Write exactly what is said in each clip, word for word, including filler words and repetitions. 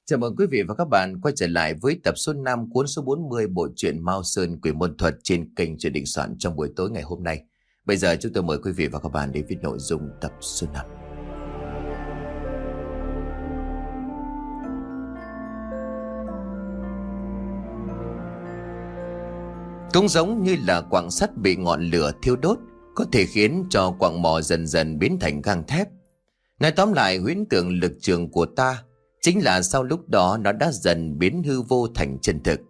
Chào mừng quý vị và các bạn quay trở lại với tập số năm cuốn số bốn mươi bộ truyện Mao Sơn Quỷ Môn Thuật trên kênh Truyện Định Soạn trong buổi tối ngày hôm nay. Bây giờ chúng tôi mời quý vị và các bạn đến với nội dung tập số năm. Cũng giống như là quặng sắt bị ngọn lửa thiêu đốt, có thể khiến cho quặng mỏ dần dần biến thành gang thép. Nói tóm lại, huyễn tưởng lực trường của ta chính là sau lúc đó nó đã dần biến hư vô thành chân thực.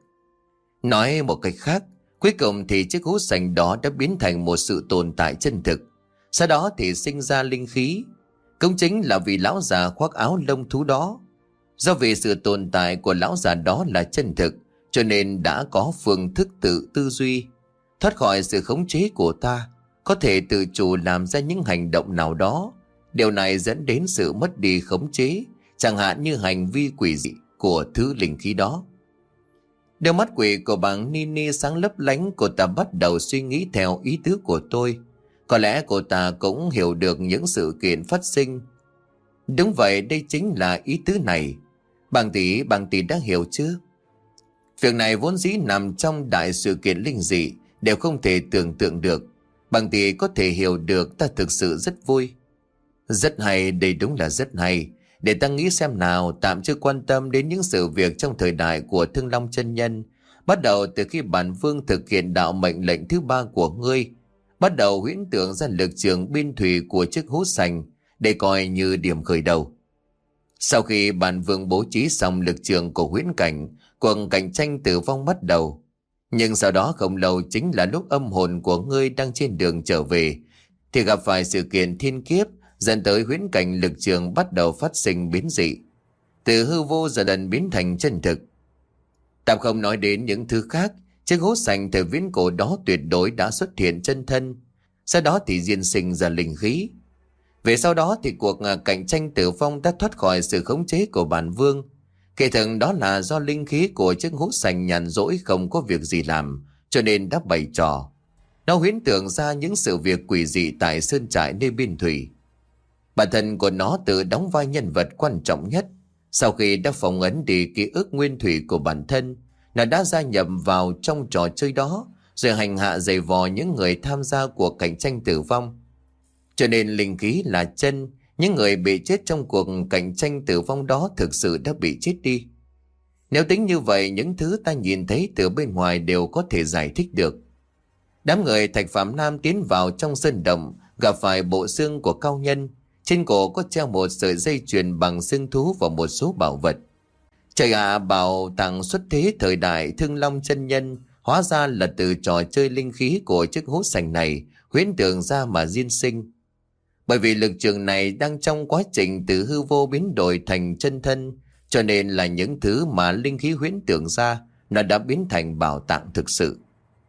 Nói một cách khác, cuối cùng thì chiếc hũ sành đó đã biến thành một sự tồn tại chân thực. Sau đó thì sinh ra linh khí. Cũng chính là vì lão già khoác áo lông thú đó. Do vì sự tồn tại của lão già đó là chân thực, cho nên đã có phương thức tự tư duy, thoát khỏi sự khống chế của ta, có thể tự chủ làm ra những hành động nào đó. Điều này dẫn đến sự mất đi khống chế, chẳng hạn như hành vi quỷ dị của thứ linh khí đó. Đôi mắt quỷ của bà Nini sáng lấp lánh, cô ta bắt đầu suy nghĩ theo ý tứ của tôi. Có lẽ cô ta cũng hiểu được những sự kiện phát sinh. Đúng vậy, đây chính là ý tứ này. Bàng tỷ, bàng tỷ đã hiểu chưa? Việc này vốn dĩ nằm trong đại sự kiện linh dị, đều không thể tưởng tượng được. Bàng tỷ có thể hiểu được, ta thực sự rất vui. Rất hay, đây đúng là rất hay. Để ta nghĩ xem nào, tạm chưa quan tâm đến những sự việc trong thời đại của Thương Long chân nhân. Bắt đầu từ khi bản vương thực hiện đạo mệnh lệnh thứ ba của ngươi, bắt đầu huyễn tưởng ra lực trường biên thủy của chiếc hũ sành, để coi như điểm khởi đầu. Sau khi bản vương bố trí xong lực trường của huyễn cảnh, cuộc cạnh tranh tử vong bắt đầu. Nhưng sau đó không lâu, chính là lúc âm hồn của ngươi đang trên đường trở về, thì gặp phải sự kiện thiên kiếp, dẫn tới huyễn cảnh lực trường bắt đầu phát sinh biến dị, từ hư vô dần dần biến thành chân thực. Tạm không nói đến những thứ khác, chiếc hố sành thời viễn cổ đó tuyệt đối đã xuất hiện chân thân, sau đó thì diên sinh ra linh khí. Về sau đó thì cuộc cạnh tranh tử vong đã thoát khỏi sự khống chế của bản vương. Kỳ thực đó là do linh khí của chiếc hố sành nhàn rỗi không có việc gì làm, cho nên đã bày trò. Nó huyễn tưởng ra những sự việc quỷ dị tại sơn trại nơi biên thủy. Bản thân của nó tự đóng vai nhân vật quan trọng nhất. Sau khi đã phỏng ấn đi ký ức nguyên thủy của bản thân, nó đã gia nhập vào trong trò chơi đó, rồi hành hạ giày vò những người tham gia cuộc cạnh tranh tử vong. Cho nên linh khí là chân, những người bị chết trong cuộc cạnh tranh tử vong đó thực sự đã bị chết đi. Nếu tính như vậy, những thứ ta nhìn thấy từ bên ngoài đều có thể giải thích được. Đám người Thạch Phạm Nam tiến vào trong sân động, gặp phải bộ xương của cao nhân. Trên cổ có treo một sợi dây chuyền bằng xương thú và một số bảo vật. Trời ạ, à, bảo tàng xuất thế thời đại Thương Long chân nhân hóa ra là từ trò chơi linh khí của chiếc hố sành này huyễn tưởng ra mà diên sinh. Bởi vì lực trường này đang trong quá trình từ hư vô biến đổi thành chân thân, cho nên là những thứ mà linh khí huyễn tưởng ra nó đã biến thành bảo tàng thực sự.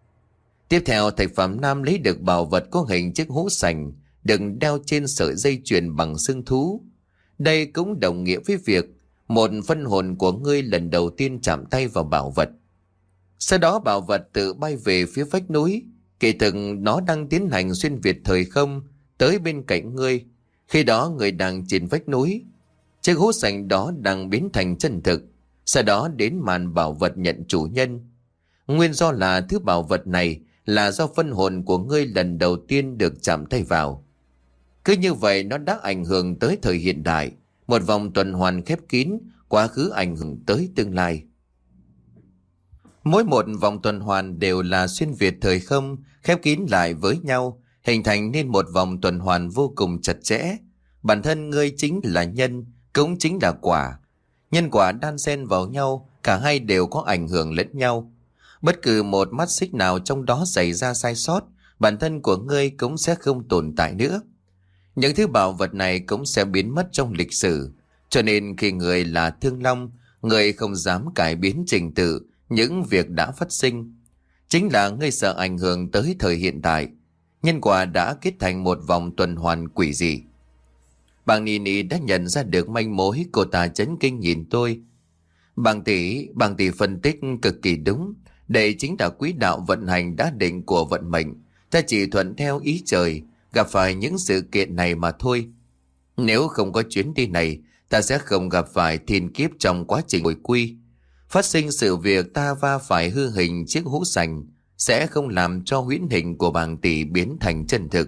Tiếp theo, Thạch Phạm Nam lấy được bảo vật có hình chiếc hố sành đừng đeo trên sợi dây chuyền bằng xương thú. Đây cũng đồng nghĩa với việc một phân hồn của ngươi lần đầu tiên chạm tay vào bảo vật. Sau đó bảo vật tự bay về phía vách núi. Kỳ thực nó đang tiến hành xuyên việt thời không tới bên cạnh ngươi. Khi đó ngươi đang trên vách núi, chiếc hố sành đó đang biến thành chân thực. Sau đó đến màn bảo vật nhận chủ nhân. Nguyên do là thứ bảo vật này là do phân hồn của ngươi lần đầu tiên được chạm tay vào. Cứ như vậy nó đã ảnh hưởng tới thời hiện đại, một vòng tuần hoàn khép kín, quá khứ ảnh hưởng tới tương lai. Mỗi một vòng tuần hoàn đều là xuyên việt thời không, khép kín lại với nhau, hình thành nên một vòng tuần hoàn vô cùng chặt chẽ. Bản thân ngươi chính là nhân, cũng chính là quả. Nhân quả đan xen vào nhau, cả hai đều có ảnh hưởng lẫn nhau. Bất cứ một mắt xích nào trong đó xảy ra sai sót, bản thân của ngươi cũng sẽ không tồn tại nữa. Những thứ bảo vật này cũng sẽ biến mất trong lịch sử. Cho nên khi người là Thương Long, người không dám cải biến trình tự những việc đã phát sinh. Chính là ngươi sợ ảnh hưởng tới thời hiện tại. Nhân quả đã kết thành một vòng tuần hoàn quỷ dị. Bàng Nini đã nhận ra được manh mối, cô ta chấn kinh nhìn tôi. Bàng tỷ, bàng tỷ phân tích cực kỳ đúng. Đây chính là quỹ đạo vận hành đã định của vận mệnh. Ta chỉ thuận theo ý trời, gặp phải những sự kiện này mà thôi. Nếu không có chuyến đi này, Ta sẽ không gặp phải thiên kiếp trong quá trình hồi quy. Phát sinh sự việc ta va phải hư hình chiếc hũ sành sẽ không làm cho huyễn hình của bàng tỷ biến thành chân thực.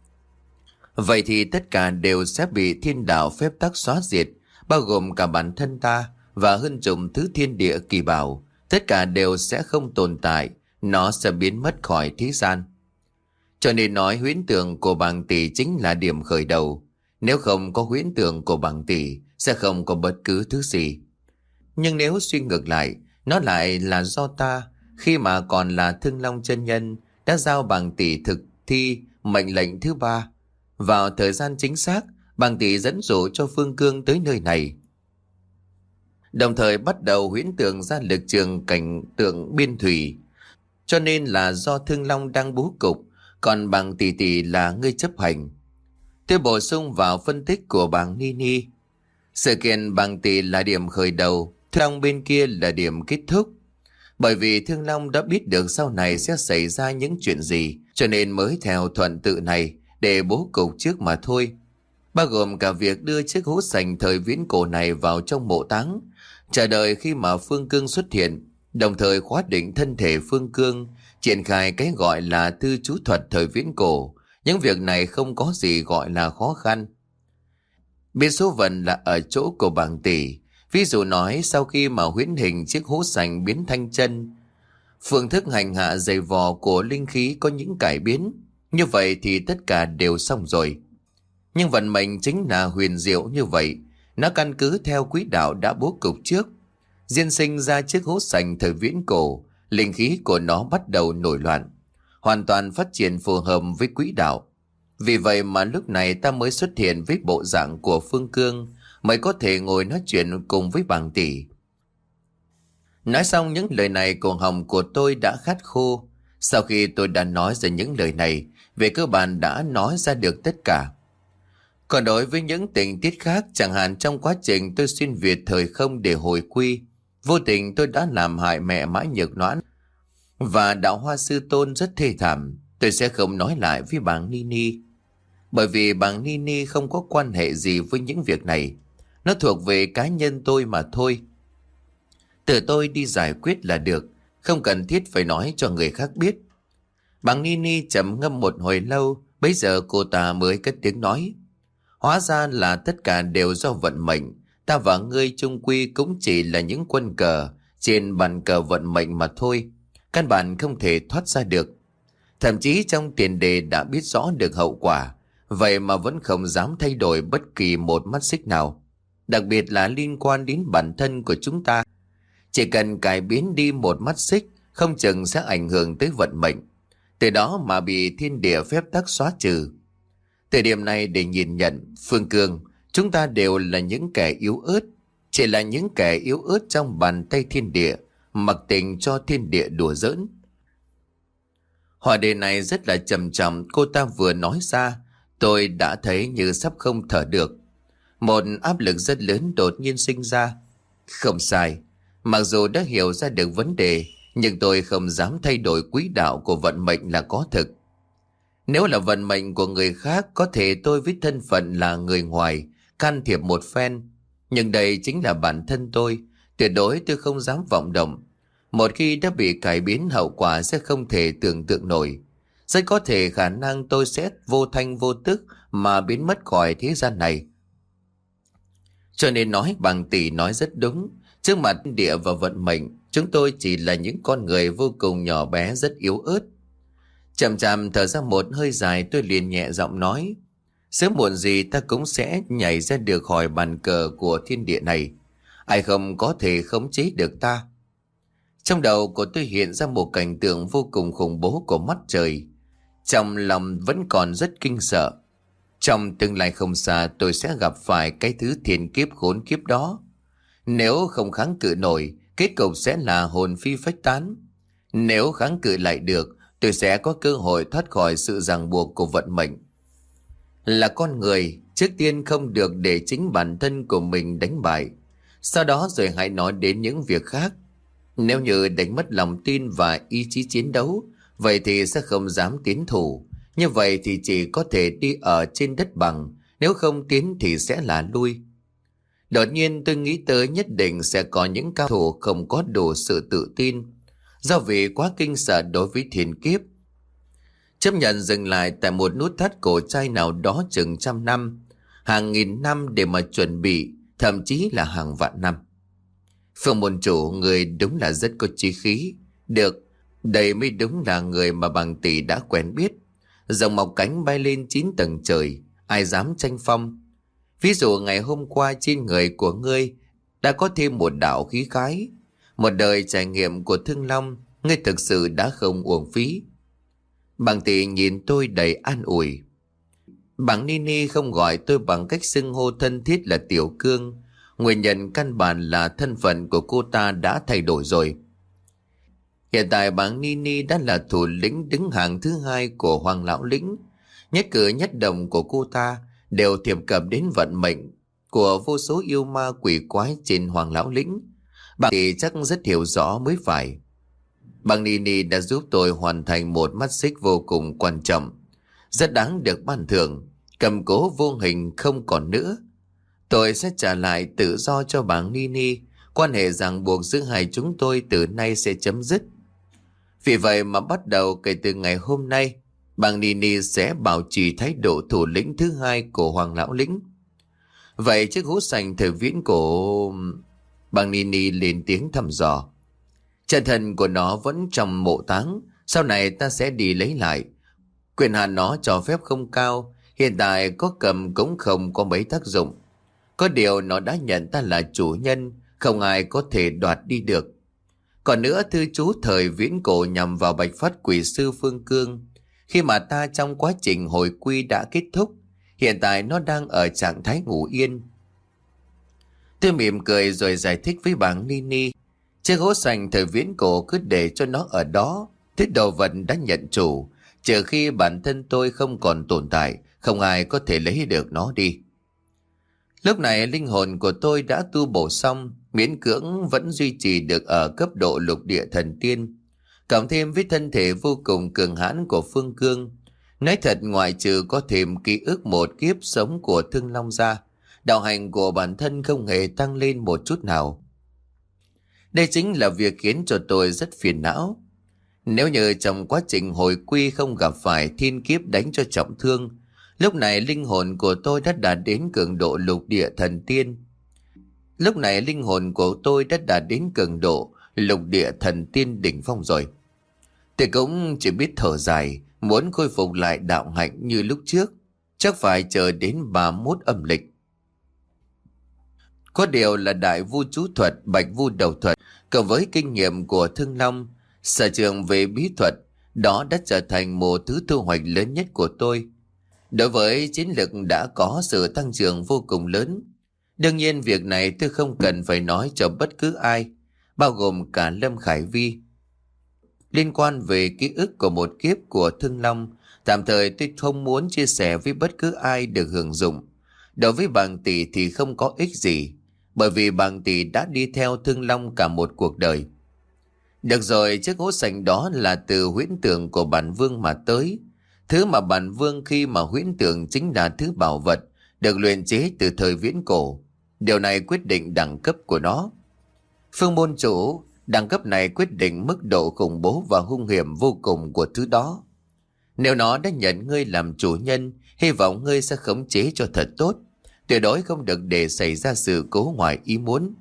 Vậy thì tất cả đều sẽ bị thiên đạo phép tắc xóa diệt, bao gồm cả bản thân ta và hơn chục thứ thiên địa kỳ bảo. Tất cả đều sẽ không tồn tại, nó sẽ biến mất khỏi thế gian. Cho nên nói huyễn tượng của bàng tỷ chính là điểm khởi đầu. Nếu không có huyễn tượng của bàng tỷ, sẽ không có bất cứ thứ gì. Nhưng nếu suy ngược lại, nó lại là do ta, khi mà còn là Thương Long chân nhân, đã giao bàng tỷ thực thi mệnh lệnh thứ ba. Vào thời gian chính xác, bàng tỷ dẫn dụ cho Phương Cương tới nơi này, đồng thời bắt đầu huyễn tượng ra lực trường cảnh tượng biên thủy. Cho nên là do Thương Long đang bố cục, còn bàng tỷ tỷ là người chấp hành. Tôi bổ sung vào phân tích của bàng Nini. Sự kiện bàng tỷ là điểm khởi đầu, Thương Long bên kia là điểm kết thúc. Bởi vì Thương Long đã biết được sau này sẽ xảy ra những chuyện gì, cho nên mới theo thuận tự này để bố cục trước mà thôi. Bao gồm cả việc đưa chiếc hũ sành thời viễn cổ này vào trong mộ táng, chờ đợi khi mà Phương Cương xuất hiện, đồng thời khóa định thân thể Phương Cương, triển khai cái gọi là tư chú thuật thời viễn cổ. Những việc này không có gì gọi là khó khăn. Biết số phận là ở chỗ của bàng tỷ. Ví dụ nói sau khi mà huyễn hình chiếc hũ sành biến thành chân, phương thức hành hạ dày vò của linh khí có những cải biến. Như vậy thì tất cả đều xong rồi. Nhưng vận mệnh chính là huyền diệu như vậy. Nó căn cứ theo quỹ đạo đã bố cục trước. Diên sinh ra chiếc hũ sành thời viễn cổ, linh khí của nó bắt đầu nổi loạn, hoàn toàn phát triển phù hợp với quỹ đạo. Vì vậy mà lúc này ta mới xuất hiện với bộ dạng của Phương Cương, mới có thể ngồi nói chuyện cùng với bàng tỷ. Nói xong những lời này, cổ họng của tôi đã khát khô. Sau khi tôi đã nói ra những lời này, về cơ bản đã nói ra được tất cả. Còn đối với những tình tiết khác, chẳng hạn trong quá trình tôi xuyên việt thời không để hồi quy, vô tình tôi đã làm hại mẹ Mã Nhược Noãn và đạo Hoa Sư Tôn rất thê thảm, tôi sẽ không nói lại với bàng Nini. Bởi vì bàng Nini không có quan hệ gì với những việc này. Nó thuộc về cá nhân tôi mà thôi. Tự tôi đi giải quyết là được, không cần thiết phải nói cho người khác biết. Bàng Nini trầm ngâm một hồi lâu, bấy giờ cô ta mới cất tiếng nói. Hóa ra là tất cả đều do vận mệnh. Ta và ngươi chung quy cũng chỉ là những quân cờ trên bàn cờ vận mệnh mà thôi. Căn bản không thể thoát ra được. Thậm chí trong tiền đề đã biết rõ được hậu quả, vậy mà vẫn không dám thay đổi bất kỳ một mắt xích nào. Đặc biệt là liên quan đến bản thân của chúng ta. Chỉ cần cải biến đi một mắt xích, không chừng sẽ ảnh hưởng tới vận mệnh. Từ đó mà bị thiên địa phép tắc xóa trừ. Thời điểm này để nhìn nhận, Phương Cương, chúng ta đều là những kẻ yếu ớt. Chỉ là những kẻ yếu ớt trong bàn tay thiên địa, mặc tình cho thiên địa đùa giỡn. Hòa đề này rất là trầm trọng, cô ta vừa nói ra, tôi đã thấy như sắp không thở được. Một áp lực rất lớn đột nhiên sinh ra. Không sai, mặc dù đã hiểu ra được vấn đề, nhưng tôi không dám thay đổi quỹ đạo của vận mệnh là có thực. Nếu là vận mệnh của người khác, có thể tôi với thân phận là người ngoài can thiệp một phen. Nhưng đây chính là bản thân tôi, tuyệt đối tôi không dám vọng động. Một khi đã bị cải biến, hậu quả sẽ không thể tưởng tượng nổi. Rất có thể khả năng tôi sẽ vô thanh vô tức mà biến mất khỏi thế gian này. Cho nên nói bàng tỷ nói rất đúng. Trước mặt địa và vận mệnh, chúng tôi chỉ là những con người vô cùng nhỏ bé, rất yếu ớt. Chậm chậm thở ra một hơi dài, tôi liền nhẹ giọng nói. Sớm muộn gì ta cũng sẽ nhảy ra được khỏi bàn cờ của thiên địa này. Ai không có thể khống chế được ta. Trong đầu của tôi hiện ra một cảnh tượng vô cùng khủng bố của mắt trời. Trong lòng vẫn còn rất kinh sợ. Trong tương lai không xa, tôi sẽ gặp phải cái thứ thiên kiếp khốn kiếp đó. Nếu không kháng cự nổi, kết cục sẽ là hồn phi phách tán. Nếu kháng cự lại được, tôi sẽ có cơ hội thoát khỏi sự ràng buộc của vận mệnh. Là con người, trước tiên không được để chính bản thân của mình đánh bại. Sau đó rồi hãy nói đến những việc khác. Nếu như đánh mất lòng tin và ý chí chiến đấu, vậy thì sẽ không dám tiến thủ. Như vậy thì chỉ có thể đi ở trên đất bằng, nếu không tiến thì sẽ là lui. Đột nhiên tôi nghĩ tới nhất định sẽ có những cao thủ không có đủ sự tự tin, do vì quá kinh sợ đối với thiên kiếp. Chấp nhận dừng lại tại một nút thắt cổ trai nào đó chừng trăm năm, hàng nghìn năm để mà chuẩn bị, thậm chí là hàng vạn năm. Phương môn chủ, người đúng là rất có chí khí. Được, đây mới đúng là người mà bằng tỷ đã quen biết. Rồng mọc cánh bay lên chín tầng trời, ai dám tranh phong. Ví dụ ngày hôm qua trên người của ngươi đã có thêm một đạo khí khái. Một đời trải nghiệm của Thương Long, ngươi thực sự đã không uổng phí. Bằng tỷ nhìn tôi đầy an ủi. Bằng Nini không gọi tôi bằng cách xưng hô thân thiết là Tiểu Cương. Nguyên nhân căn bản là thân phận của cô ta đã thay đổi rồi. Hiện tại bảng Nini đã là thủ lĩnh đứng hàng thứ hai của Hoàng Lão Lĩnh. Nhất cử nhất động của cô ta đều thiệp cập đến vận mệnh của vô số yêu ma quỷ quái trên Hoàng Lão Lĩnh. Bạn thì chắc rất hiểu rõ mới phải. Bảng Nini đã giúp tôi hoàn thành một mắt xích vô cùng quan trọng, rất đáng được ban thưởng, cầm cố vô hình không còn nữa. Tôi sẽ trả lại tự do cho bảng Nini, quan hệ ràng buộc giữa hai chúng tôi từ nay sẽ chấm dứt. Vì vậy mà bắt đầu kể từ ngày hôm nay, bảng Nini sẽ bảo trì thái độ thủ lĩnh thứ hai của Hoàng Lão Lĩnh. Vậy chiếc hũ sành thời viễn cổ... Bảng Nini lên tiếng thăm dò. Chân thần của nó vẫn trong mộ táng, sau này ta sẽ đi lấy lại. Quyền hạn nó cho phép không cao, hiện tại có cầm cũng không có mấy tác dụng. Có điều nó đã nhận ta là chủ nhân, không ai có thể đoạt đi được. Còn nữa, thư chú thời viễn cổ nhằm vào Bạch Phát Quỷ Sư Phương Cương. Khi mà ta trong quá trình hồi quy đã kết thúc, hiện tại nó đang ở trạng thái ngủ yên. Tôi mỉm cười rồi giải thích với bảng Nini. Chiếc hố sành thời viễn cổ cứ để cho nó ở đó. Thứ đồ vật đã nhận chủ, trừ khi bản thân tôi không còn tồn tại, không ai có thể lấy được nó đi. Lúc này linh hồn của tôi đã tu bổ xong, miễn cưỡng vẫn duy trì được ở cấp độ lục địa thần tiên. Cộng thêm với thân thể vô cùng cường hãn của Phương Cương. Nói thật, ngoại trừ có thêm ký ức một kiếp sống của Thương Long ra, đạo hành của bản thân không hề tăng lên một chút nào. Đây chính là việc khiến cho tôi rất phiền não. Nếu như trong quá trình hồi quy không gặp phải thiên kiếp đánh cho trọng thương, lúc này linh hồn của tôi đã đạt đến cường độ lục địa thần tiên. Lúc này linh hồn của tôi đã đạt đến cường độ lục địa thần tiên đỉnh phong rồi. Tôi cũng chỉ biết thở dài, muốn khôi phục lại đạo hạnh như lúc trước, chắc phải chờ đến ba mươi mốt âm lịch. Có điều là đại vu chú thuật, bạch vu đầu thuật, cộng với kinh nghiệm của Thương Long, sở trường về bí thuật, đó đã trở thành một thứ thu hoạch lớn nhất của tôi. Đối với chiến lực đã có sự tăng trưởng vô cùng lớn. Đương nhiên việc này tôi không cần phải nói cho bất cứ ai, bao gồm cả Lâm Khải Vi. Liên quan về ký ức của một kiếp của Thương Long, tạm thời tôi không muốn chia sẻ với bất cứ ai được hưởng dụng. Đối với bàng tỷ thì không có ích gì, bởi vì bàng tỷ đã đi theo Thương Long cả một cuộc đời. Được rồi, chiếc hố sành đó là từ huyễn tưởng của bản vương mà tới. Thứ mà bản vương khi mà huyễn tưởng chính là thứ bảo vật được luyện chế từ thời viễn cổ. Điều này quyết định đẳng cấp của nó. Phương môn chủ, đẳng cấp này quyết định mức độ khủng bố và hung hiểm vô cùng của thứ đó. Nếu nó đã nhận ngươi làm chủ nhân, hy vọng ngươi sẽ khống chế cho thật tốt, tuyệt đối không được để xảy ra sự cố ngoài ý muốn.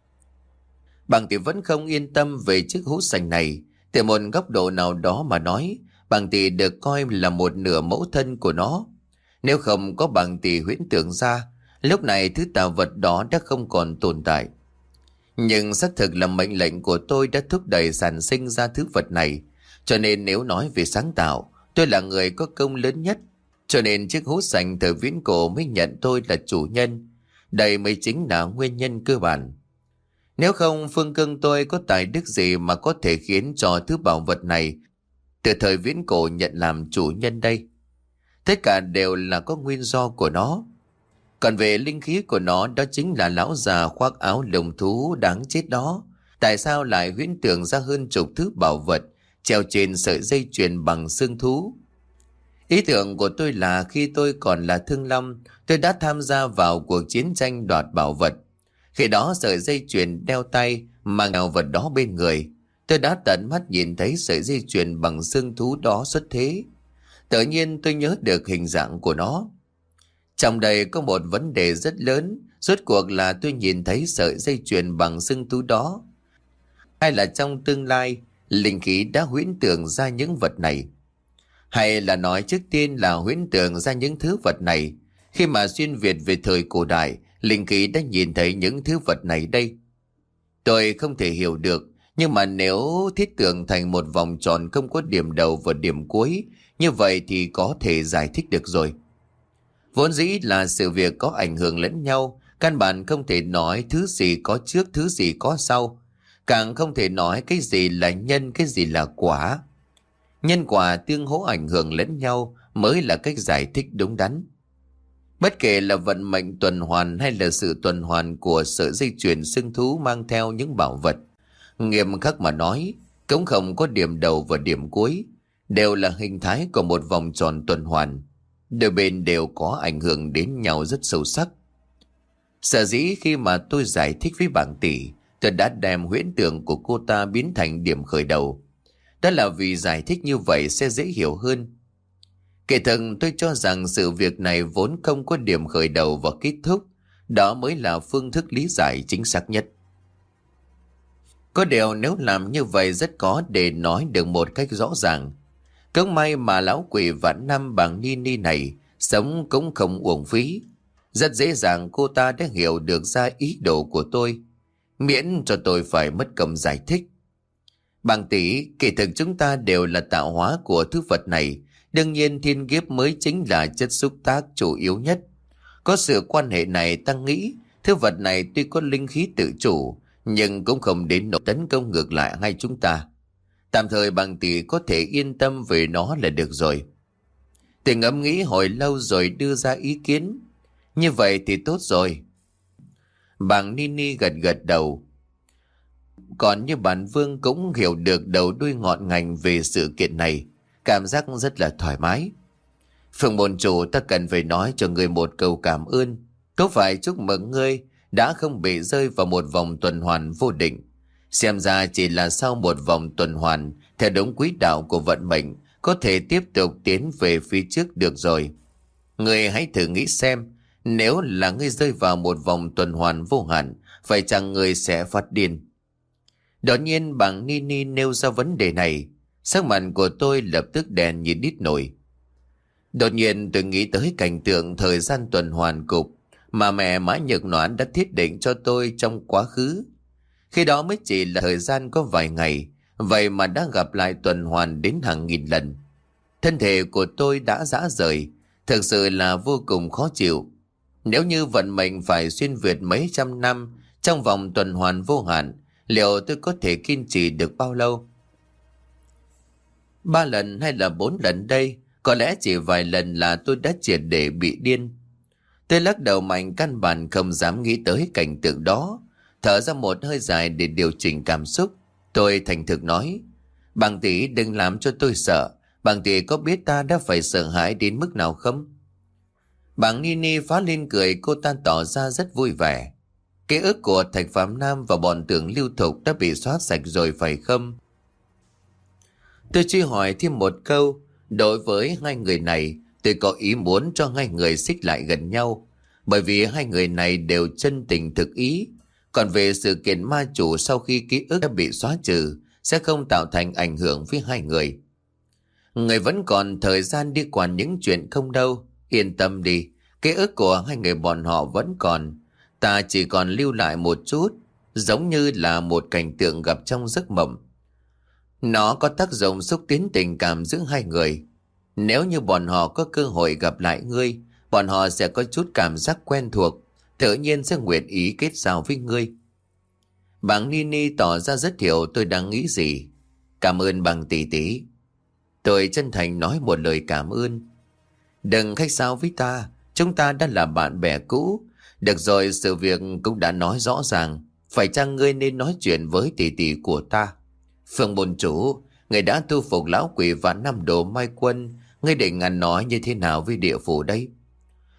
Bằng tỷ vẫn không yên tâm về chiếc hũ sành này. Từ một góc độ nào đó mà nói, bằng tỷ được coi là một nửa mẫu thân của nó. Nếu không có bằng tỷ huyễn tưởng ra, lúc này thứ tạo vật đó đã không còn tồn tại. Nhưng xác thực là mệnh lệnh của tôi đã thúc đẩy sản sinh ra thứ vật này. Cho nên nếu nói về sáng tạo, tôi là người có công lớn nhất. Cho nên chiếc hũ sành thời viễn cổ mới nhận tôi là chủ nhân. Đây mới chính là nguyên nhân cơ bản. Nếu không, Phương Cương tôi có tài đức gì mà có thể khiến cho thứ bảo vật này từ thời viễn cổ nhận làm chủ nhân đây? Tất cả đều là có nguyên do của nó. Còn về linh khí của nó, đó chính là lão già khoác áo lồng thú đáng chết đó. Tại sao lại huyễn tưởng ra hơn chục thứ bảo vật treo trên sợi dây chuyền bằng xương thú? Ý tưởng của tôi là khi tôi còn là Thương Long, tôi đã tham gia vào cuộc chiến tranh đoạt bảo vật. Khi đó sợi dây chuyền đeo tay mang nào vật đó bên người, tôi đã tận mắt nhìn thấy sợi dây chuyền bằng xương thú đó xuất thế. Tự nhiên tôi nhớ được hình dạng của nó. Trong đây có một vấn đề rất lớn, rốt cuộc là tôi nhìn thấy sợi dây chuyền bằng xương thú đó, hay là trong tương lai linh khí đã huyễn tưởng ra những vật này? Hay là nói trước tiên là huyễn tưởng ra những thứ vật này, khi mà xuyên Việt về thời cổ đại, linh khí đã nhìn thấy những thứ vật này đây? Tôi không thể hiểu được, nhưng mà nếu thiết tưởng thành một vòng tròn không có điểm đầu và điểm cuối, như vậy thì có thể giải thích được rồi. Vốn dĩ là sự việc có ảnh hưởng lẫn nhau, căn bản không thể nói thứ gì có trước thứ gì có sau, càng không thể nói cái gì là nhân cái gì là quả. Nhân quả tương hỗ ảnh hưởng lẫn nhau mới là cách giải thích đúng đắn. Bất kể là vận mệnh tuần hoàn hay là sự tuần hoàn của sợi dây chuyền xương thú mang theo những bảo vật, nghiêm khắc mà nói cũng không có điểm đầu và điểm cuối, đều là hình thái của một vòng tròn tuần hoàn. Đôi bên đều có ảnh hưởng đến nhau rất sâu sắc. Sở dĩ khi mà tôi giải thích với bảng tỷ, tôi đã đem huyễn tưởng của cô ta biến thành điểm khởi đầu. Đó là vì giải thích như vậy sẽ dễ hiểu hơn. Kể thực tôi cho rằng sự việc này vốn không có điểm khởi đầu và kết thúc. Đó mới là phương thức lý giải chính xác nhất. Có điều nếu làm như vậy rất có để nói được một cách rõ ràng. Cũng may mà lão quỷ vạn năm bằng Nini này sống cũng không uổng phí. Rất dễ dàng cô ta đã hiểu được ra ý đồ của tôi, miễn cho tôi phải mất công giải thích. Bằng tỷ, kỳ thực chúng ta đều là tạo hóa của thứ vật này. Đương nhiên thiên kiếp mới chính là chất xúc tác chủ yếu nhất. Có sự quan hệ này ta nghĩ thứ vật này tuy có linh khí tự chủ, nhưng cũng không đến nỗi tấn công ngược lại hai chúng ta. Tạm thời bằng tỷ có thể yên tâm về nó là được rồi. Tôi ngẫm nghĩ hồi lâu rồi đưa ra ý kiến. Như vậy thì tốt rồi. Bằng Nini gật gật đầu. Còn như bản Vương cũng hiểu được đầu đuôi ngọn ngành về sự kiện này, cảm giác rất là thoải mái. Phường môn chủ, ta cần phải nói cho ngươi một câu cảm ơn. Có phải chúc mừng ngươi đã không bị rơi vào một vòng tuần hoàn vô định. Xem ra chỉ là sau một vòng tuần hoàn, theo đúng quỹ đạo của vận mệnh, có thể tiếp tục tiến về phía trước được rồi. Ngươi hãy thử nghĩ xem, nếu là ngươi rơi vào một vòng tuần hoàn vô hạn, phải chăng ngươi sẽ phát điên? Đột nhiên bảng Nini nêu ra vấn đề này, sắc mặt của tôi lập tức đèn như đít nổi. Đột nhiên tôi nghĩ tới cảnh tượng thời gian tuần hoàn cục mà mẹ Mã Nhược Noãn đã thiết định cho tôi trong quá khứ. Khi đó mới chỉ là thời gian có vài ngày, vậy mà đã gặp lại tuần hoàn đến hàng nghìn lần. Thân thể của tôi đã rã rời, thực sự là vô cùng khó chịu. Nếu như vận mệnh phải xuyên việt mấy trăm năm trong vòng tuần hoàn vô hạn, liệu tôi có thể kiên trì được bao lâu? Ba lần hay là bốn lần đây, có lẽ chỉ vài lần là tôi đã triệt để bị điên. Tôi lắc đầu mạnh, căn bản không dám nghĩ tới cảnh tượng đó. Thở ra một hơi dài để điều chỉnh cảm xúc, tôi thành thực nói: Bằng tỷ đừng làm cho tôi sợ. Bằng tỷ có biết ta đã phải sợ hãi đến mức nào không? Bằng Nini phá lên cười, cô ta tỏ ra rất vui vẻ. Ký ức của Thạch Phạm Nam và bọn tưởng Lưu Thục đã bị xóa sạch rồi phải không? Tôi truy hỏi thêm một câu. Đối với hai người này, tôi có ý muốn cho hai người xích lại gần nhau, bởi vì hai người này đều chân tình thực ý. Còn về sự kiện ma chủ sau khi ký ức đã bị xóa trừ, sẽ không tạo thành ảnh hưởng với hai người. Người vẫn còn thời gian đi quản những chuyện không đâu. Yên tâm đi, ký ức của hai người bọn họ vẫn còn. Ta chỉ còn lưu lại một chút, giống như là một cảnh tượng gặp trong giấc mộng. Nó có tác dụng xúc tiến tình cảm giữa hai người. Nếu như bọn họ có cơ hội gặp lại ngươi, bọn họ sẽ có chút cảm giác quen thuộc, tự nhiên sẽ nguyện ý kết giao với ngươi. Bảng Nini tỏ ra rất hiểu tôi đang nghĩ gì. Cảm ơn bằng tỷ tỷ. Tôi chân thành nói một lời cảm ơn. Đừng khách sáo với ta, chúng ta đã là bạn bè cũ. Được rồi, sự việc cũng đã nói rõ ràng. Phải chăng ngươi nên nói chuyện với tỷ tỷ của ta? Phương bồn chủ, người đã tu phục lão quỷ và năm đồ mai quân, ngươi định ăn nói như thế nào với địa phủ đây?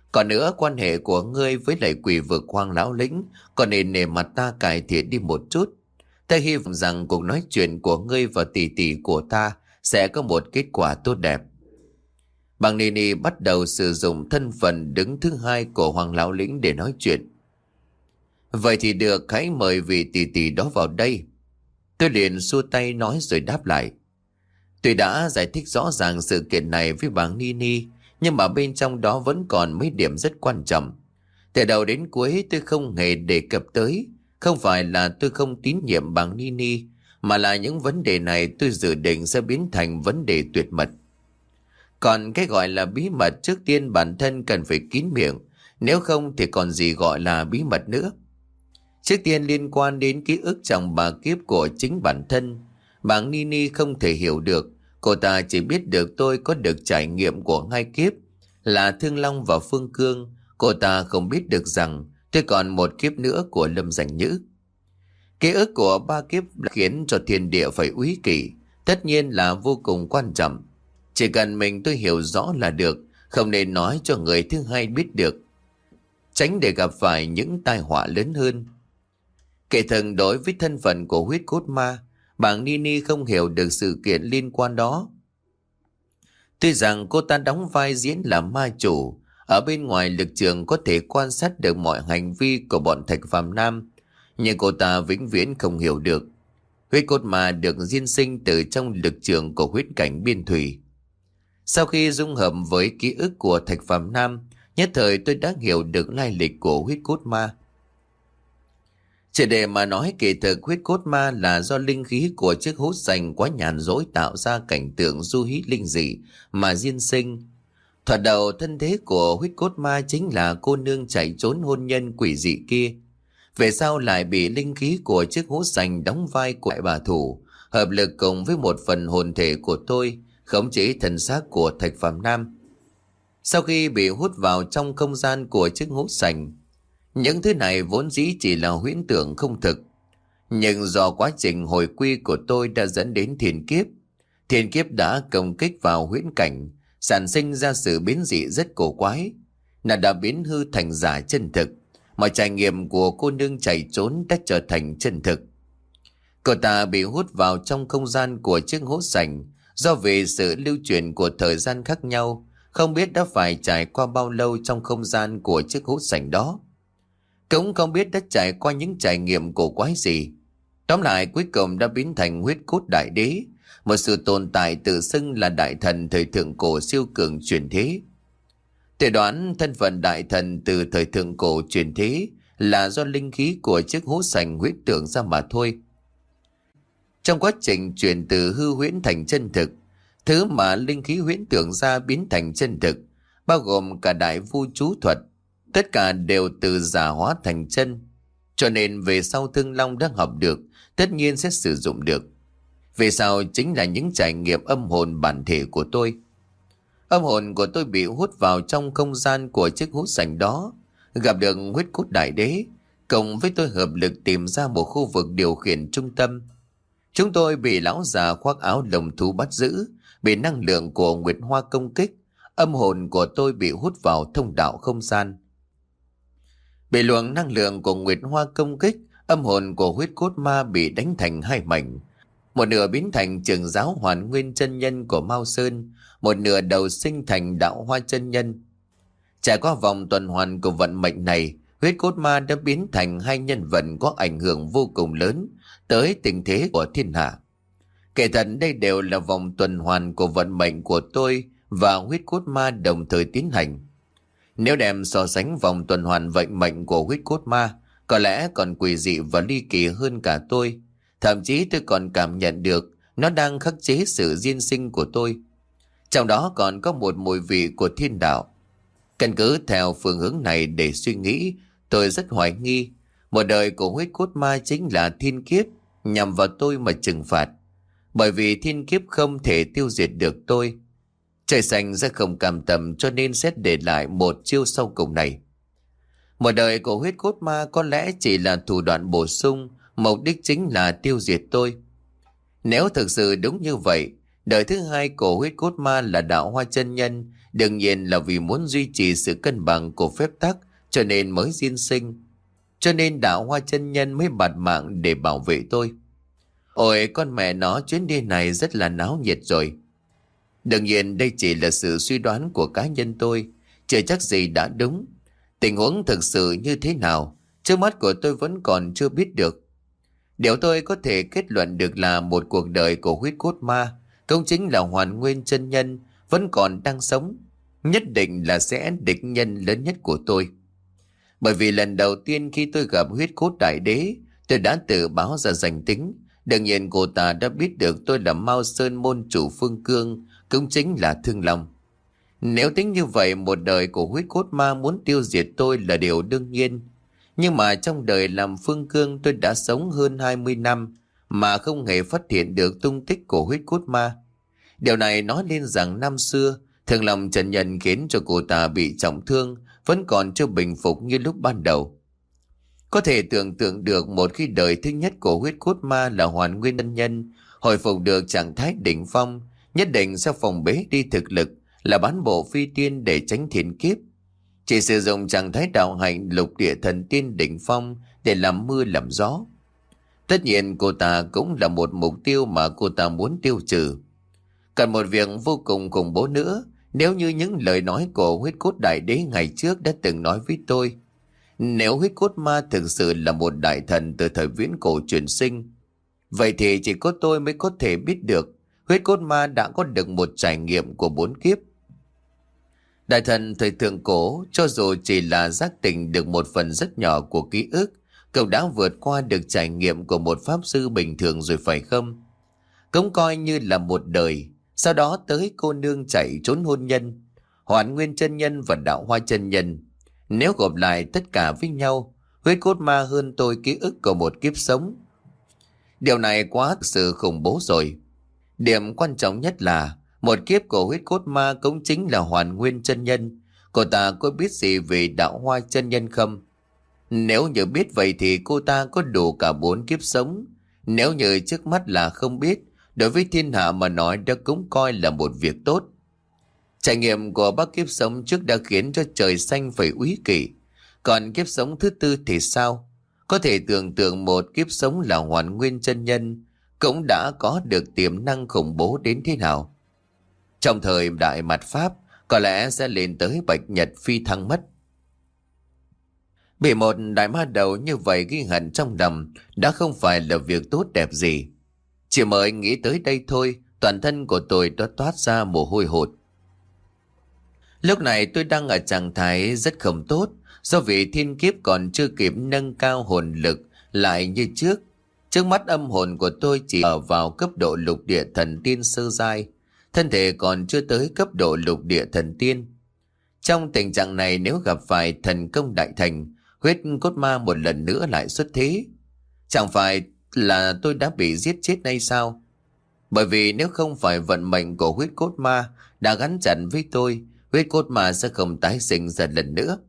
Còn nữa, quan hệ của ngươi với lại quỷ vực Hoang Lão Lĩnh còn nên nề mặt ta cải thiện đi một chút. Ta hy vọng rằng cuộc nói chuyện của ngươi và tỷ tỷ của ta sẽ có một kết quả tốt đẹp. Bàng Nini bắt đầu sử dụng thân phận đứng thứ hai của Hoàng Lão Lĩnh để nói chuyện. Vậy thì được, hãy mời vị tỷ tỷ đó vào đây. Tôi liền xua tay nói rồi đáp lại. Tôi đã giải thích rõ ràng sự kiện này với bàng Nini, nhưng mà bên trong đó vẫn còn mấy điểm rất quan trọng. Từ đầu đến cuối tôi không hề đề cập tới. Không phải là tôi không tín nhiệm bàng Nini, mà là những vấn đề này tôi dự định sẽ biến thành vấn đề tuyệt mật. Còn cái gọi là bí mật, trước tiên bản thân cần phải kín miệng, nếu không thì còn gì gọi là bí mật nữa. Trước tiên liên quan đến ký ức trong ba kiếp của chính bản thân, bàng Nini không thể hiểu được. Cô ta chỉ biết được tôi có được trải nghiệm của hai kiếp là Thương Long và Phương Cương. Cô ta không biết được rằng tôi còn một kiếp nữa của Lâm Giành Nhữ. Ký ức của ba kiếp khiến cho thiên địa phải úy kỷ, tất nhiên là vô cùng quan trọng. Chỉ cần mình tôi hiểu rõ là được, không nên nói cho người thứ hai biết được, tránh để gặp phải những tai họa lớn hơn. Kể thần đối với thân phận của huyết cốt ma, bàng Nini không hiểu được sự kiện liên quan đó. Tuy rằng cô ta đóng vai diễn là ma chủ, ở bên ngoài lực trường có thể quan sát được mọi hành vi của bọn Thạch Phàm Nam, nhưng cô ta vĩnh viễn không hiểu được huyết cốt ma được diên sinh từ trong lực trường của huyết cảnh biên thủy. Sau khi dung hợp với ký ức của Thạch Phàm Nam, nhất thời tôi đã hiểu được lai lịch của huyết cốt ma. Chỉ để mà nói, kỳ thực huyết cốt ma là do linh khí của chiếc hút xanh quá nhàn rỗi tạo ra cảnh tượng du hí linh dị mà diên sinh. Thoạt đầu thân thế của huyết cốt ma chính là cô nương chạy trốn hôn nhân quỷ dị kia. Về sau lại bị linh khí của chiếc hút xanh đóng vai của bà thủ, hợp lực cùng với một phần hồn thể của tôi, khống chế thân xác của Thạch Phàm Nam. Sau khi bị hút vào trong không gian của chiếc hút xanh, những thứ này vốn dĩ chỉ là huyễn tưởng không thực. Nhưng do quá trình hồi quy của tôi đã dẫn đến thiên kiếp. Thiên kiếp đã công kích vào huyễn cảnh, sản sinh ra sự biến dị rất cổ quái. Là đã biến hư thành giả chân thực. Mọi trải nghiệm của cô nương chạy trốn đã trở thành chân thực. Cô ta bị hút vào trong không gian của chiếc hút sành. Do vì sự lưu truyền của thời gian khác nhau, không biết đã phải trải qua bao lâu trong không gian của chiếc hút sành đó. Cũng không biết đã trải qua những trải nghiệm cổ quái gì. Tóm lại cuối cùng đã biến thành huyết cốt đại đế, một sự tồn tại tự xưng là đại thần thời thượng cổ siêu cường truyền thế. Tôi đoán thân phận đại thần từ thời thượng cổ truyền thế là do linh khí của chiếc hút sành huyễn tưởng ra mà thôi. Trong quá trình chuyển từ hư huyễn thành chân thực, thứ mà linh khí huyễn tưởng ra biến thành chân thực, bao gồm cả đại vu chú thuật, tất cả đều từ giả hóa thành chân. Cho nên về sau Thương Long đã học được, tất nhiên sẽ sử dụng được. Về sau chính là những trải nghiệm âm hồn bản thể của tôi. Âm hồn của tôi bị hút vào trong không gian của chiếc hút sành đó, gặp được huyết cốt đại đế, cộng với tôi hợp lực tìm ra một khu vực điều khiển trung tâm. Chúng tôi bị lão già khoác áo lồng thú bắt giữ, bị năng lượng của Nguyệt Hoa công kích, âm hồn của tôi bị hút vào thông đạo không gian. Bị luồng năng lượng của Nguyệt Hoa công kích, âm hồn của huyết cốt ma bị đánh thành hai mảnh. Một nửa biến thành Trường Giáo Hoàn Nguyên chân nhân của Mao Sơn, một nửa đầu sinh thành Đạo Hoa chân nhân. Trải qua vòng tuần hoàn của vận mệnh này, huyết cốt ma đã biến thành hai nhân vật có ảnh hưởng vô cùng lớn tới tình thế của thiên hạ. Kể thật đây đều là vòng tuần hoàn của vận mệnh của tôi và huyết cốt ma đồng thời tiến hành. Nếu đem so sánh vòng tuần hoàn vận mệnh của huyết cốt ma, có lẽ còn quỷ dị và ly kỳ hơn cả tôi. Thậm chí tôi còn cảm nhận được nó đang khắc chế sự diên sinh của tôi. Trong đó còn có một mùi vị của thiên đạo. Căn cứ theo phương hướng này để suy nghĩ, tôi rất hoài nghi một đời của huyết cốt ma chính là thiên kiếp nhằm vào tôi mà trừng phạt. Bởi vì thiên kiếp không thể tiêu diệt được tôi. Trời xanh sẽ không cam tâm, cho nên sẽ để lại một chiêu sau cùng này. Một đời của huyết cốt ma có lẽ chỉ là thủ đoạn bổ sung, mục đích chính là tiêu diệt tôi. Nếu thực sự đúng như vậy, đời thứ hai của huyết cốt ma là Đạo Hoa chân nhân Đương nhiên là vì muốn duy trì sự cân bằng của phép tắc cho nên mới diên sinh. Cho nên đạo hoa chân nhân mới bạt mạng để bảo vệ tôi. Ôi con mẹ nó, chuyến đi này rất là náo nhiệt rồi. Đương nhiên đây chỉ là sự suy đoán của cá nhân tôi, chưa chắc gì đã đúng. Tình huống thực sự như thế nào, trước mắt của tôi vẫn còn chưa biết được. Điều tôi có thể kết luận được là một cuộc đời của huyết cốt ma, cũng chính là Hoàn Nguyên chân nhân, vẫn còn đang sống. Nhất định là sẽ địch nhân lớn nhất của tôi. Bởi vì lần đầu tiên khi tôi gặp huyết cốt đại đế, tôi đã tự báo ra danh tính. Đương nhiên cô ta đã biết được tôi là Mao Sơn môn chủ Phương Cương, cũng chính là Thương Long. Nếu tính như vậy, một đời của huyết cốt ma muốn tiêu diệt tôi là điều đương nhiên. Nhưng mà trong đời làm Phương Cương, tôi đã sống hơn hai mươi năm mà không hề phát hiện được tung tích của huyết cốt ma. Điều này nói lên rằng năm xưa Thương Long chân nhân khiến cho cô ta bị trọng thương, vẫn còn chưa bình phục như lúc ban đầu. Có thể tưởng tượng được một khi đời thứ nhất của huyết cốt ma là Hoàn Nguyên chân nhân hồi phục được trạng thái đỉnh phong, nhất định sẽ phòng bế đi thực lực là bán bộ phi tiên để tránh thiên kiếp. Chỉ sử dụng trạng thái đạo hạnh lục địa thần tiên đỉnh phong để làm mưa làm gió. Tất nhiên cô ta cũng là một mục tiêu mà cô ta muốn tiêu trừ. Còn một việc vô cùng khủng bố nữa, nếu như những lời nói của huyết cốt đại đế ngày trước đã từng nói với tôi, nếu huyết cốt ma thực sự là một đại thần từ thời viễn cổ chuyển sinh, vậy thì chỉ có tôi mới có thể biết được huyết cốt ma đã có được một trải nghiệm của bốn kiếp. Đại thần thời thượng cổ, cho dù chỉ là giác tỉnh được một phần rất nhỏ của ký ức, cậu đã vượt qua được trải nghiệm của một pháp sư bình thường rồi phải không? Cũng coi như là một đời. Sau đó tới cô nương chạy trốn hôn nhân, Hoàn Nguyên chân nhân và đạo hoa chân nhân. Nếu gộp lại tất cả với nhau, huyết cốt ma hơn tôi ký ức của một kiếp sống. Điều này quá thực sự khủng bố rồi. Điểm quan trọng nhất là một kiếp của huyết cốt ma cũng chính là Hoàn Nguyên chân nhân. Cô ta có biết gì về đạo hoa chân nhân không? Nếu như biết vậy thì cô ta có đủ cả bốn kiếp sống. Nếu như trước mắt là không biết, đối với thiên hạ mà nói đó cũng coi là một việc tốt. Trải nghiệm của bác kiếp sống trước đã khiến cho trời xanh phải úy kỵ. Còn kiếp sống thứ tư thì sao? Có thể tưởng tượng một kiếp sống là Hoàn Nguyên chân nhân cũng đã có được tiềm năng khủng bố đến thế nào. Trong thời đại mạt Pháp, có lẽ sẽ lên tới bạch nhật phi thăng mất. Bị một đại ma đầu như vậy ghi hận trong lòng đã không phải là việc tốt đẹp gì. Chỉ mới nghĩ tới đây thôi, toàn thân của tôi đã toát ra mồ hôi hột. Lúc này tôi đang ở trạng thái rất không tốt, do vì thiên kiếp còn chưa kịp nâng cao hồn lực lại như trước. Trước mắt âm hồn của tôi chỉ ở vào cấp độ lục địa thần tiên sơ giai, thân thể còn chưa tới cấp độ lục địa thần tiên. Trong tình trạng này, nếu gặp phải thần công đại thành, huyết cốt ma một lần nữa lại xuất thế, chẳng phải là tôi đã bị giết chết hay sao? Bởi vì nếu không phải vận mệnh của huyết cốt ma đã gắn chặt với tôi, huyết cốt ma sẽ không tái sinh ra lần nữa.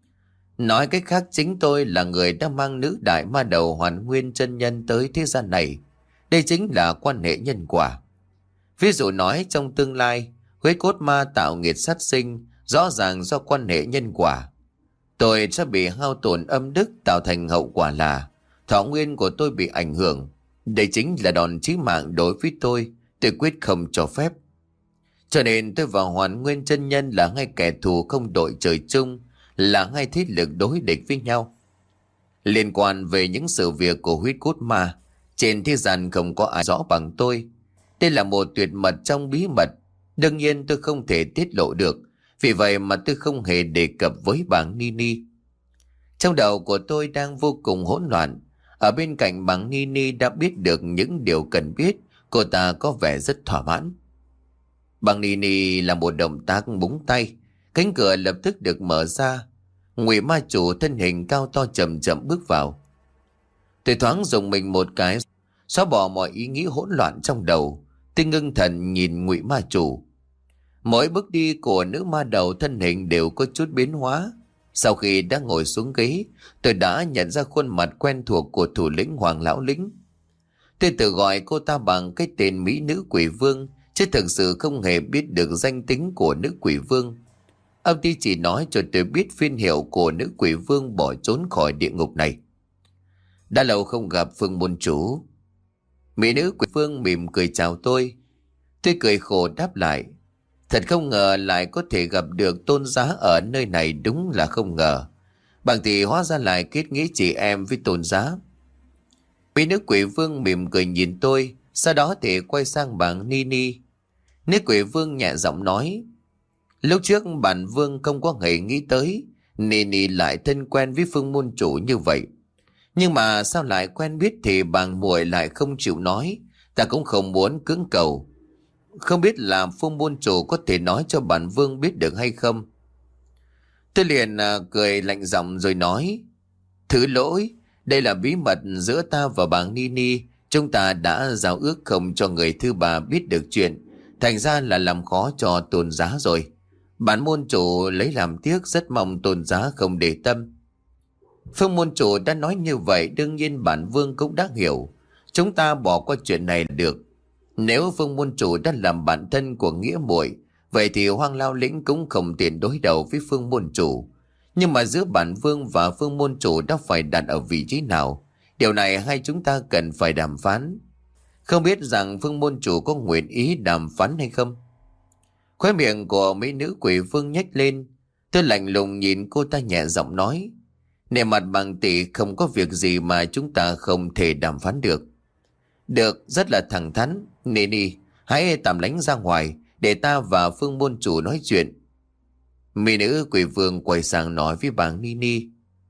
Nói cách khác, chính tôi là người đã mang nữ đại ma đầu Hoàn Nguyên chân nhân tới thế gian này. Đây chính là quan hệ nhân quả. Ví dụ nói trong tương lai, huyết cốt ma tạo nghiệt sát sinh, rõ ràng do quan hệ nhân quả. Tôi sẽ bị hao tổn âm đức, tạo thành hậu quả là thọ nguyên của tôi bị ảnh hưởng. Đây chính là đòn chí mạng đối với tôi, tôi quyết không cho phép. Cho nên tôi và Hoàn Nguyên chân nhân là hai kẻ thù không đội trời chung, là hai thế lực đối địch với nhau. Liên quan về những sự việc của huyết cốt ma, trên thế gian không có ai rõ bằng tôi. Đây là một tuyệt mật trong bí mật, đương nhiên tôi không thể tiết lộ được, vì vậy mà tôi không hề đề cập với bà Nini. Trong đầu của tôi đang vô cùng hỗn loạn. Ở bên cạnh bà Nini đã biết được những điều cần biết, cô ta có vẻ rất thỏa mãn. Bà Nini là một động tác búng tay, cánh cửa lập tức được mở ra. Ngụy ma chủ thân hình cao to chậm chậm bước vào. Tôi thoáng dùng mình một cái, xóa bỏ mọi ý nghĩ hỗn loạn trong đầu. Tôi ngưng thần nhìn Ngụy ma chủ. Mỗi bước đi của nữ ma đầu thân hình đều có chút biến hóa. Sau khi đã ngồi xuống ghế, tôi đã nhận ra khuôn mặt quen thuộc của thủ lĩnh Hoàng Lão Lính. Tôi tự gọi cô ta bằng cái tên mỹ nữ quỷ vương, chứ thực sự không hề biết được danh tính của nữ quỷ vương. Ông ti chỉ nói cho tôi biết phiên hiệu của nữ quỷ vương bỏ trốn khỏi địa ngục này. Đã lâu không gặp Phương môn chủ. Mỹ nữ quỷ vương mỉm cười chào tôi. Tôi cười khổ đáp lại. Thật không ngờ lại có thể gặp được tôn giá ở nơi này, đúng là không ngờ. Bằng thì hóa ra lại kết nghĩa chị em với tôn giá. Mỹ nữ quỷ vương mỉm cười nhìn tôi, sau đó thì quay sang bạn Nini. Nữ quỷ vương nhẹ giọng nói. Lúc trước bản vương không có hề nghĩ tới Nini lại thân quen với Phương môn chủ như vậy. Nhưng mà sao lại quen biết thì bàng muội lại không chịu nói. Ta cũng không muốn cưỡng cầu. Không biết là Phương môn chủ có thể nói cho bản vương biết được hay không? Tôi liền à, cười lạnh giọng rồi nói. Thứ lỗi, đây là bí mật giữa ta và bàng Nini. Chúng ta đã giao ước không cho người thứ ba biết được chuyện. Thành ra là làm khó cho tôn giá rồi. Bản môn chủ lấy làm tiếc, rất mong tôn giá không để tâm. Phương môn chủ đã nói như vậy, đương nhiên bản vương cũng đã hiểu. Chúng ta bỏ qua chuyện này được. Nếu Phương môn chủ đã làm bạn thân của nghĩa muội, vậy thì Hoang Lao Lĩnh cũng không tiện đối đầu với Phương môn chủ. Nhưng mà giữa bản vương và Phương môn chủ đã phải đặt ở vị trí nào? Điều này hai chúng ta cần phải đàm phán. Không biết rằng Phương môn chủ có nguyện ý đàm phán hay không? Khóe miệng của mấy nữ quỷ vương nhếch lên. Tôi lạnh lùng nhìn cô ta nhẹ giọng nói. Nề mặt bằng tỷ, không có việc gì mà chúng ta không thể đàm phán được. Được, rất là thẳng thắn. Nini, hãy tạm lánh ra ngoài để ta và Phương môn chủ nói chuyện. Mỹ nữ quỷ vương quay sang nói với bàng Nini.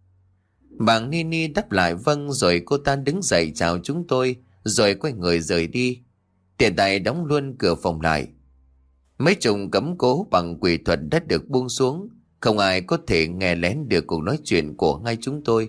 Bàng Nini đáp lại vâng, rồi cô ta đứng dậy chào chúng tôi, rồi quay người rời đi. Tiền tài đóng luôn cửa phòng lại. Mấy trùng cấm cố bằng quỷ thuật đã được buông xuống. Không ai có thể nghe lén được cuộc nói chuyện của ngay chúng tôi.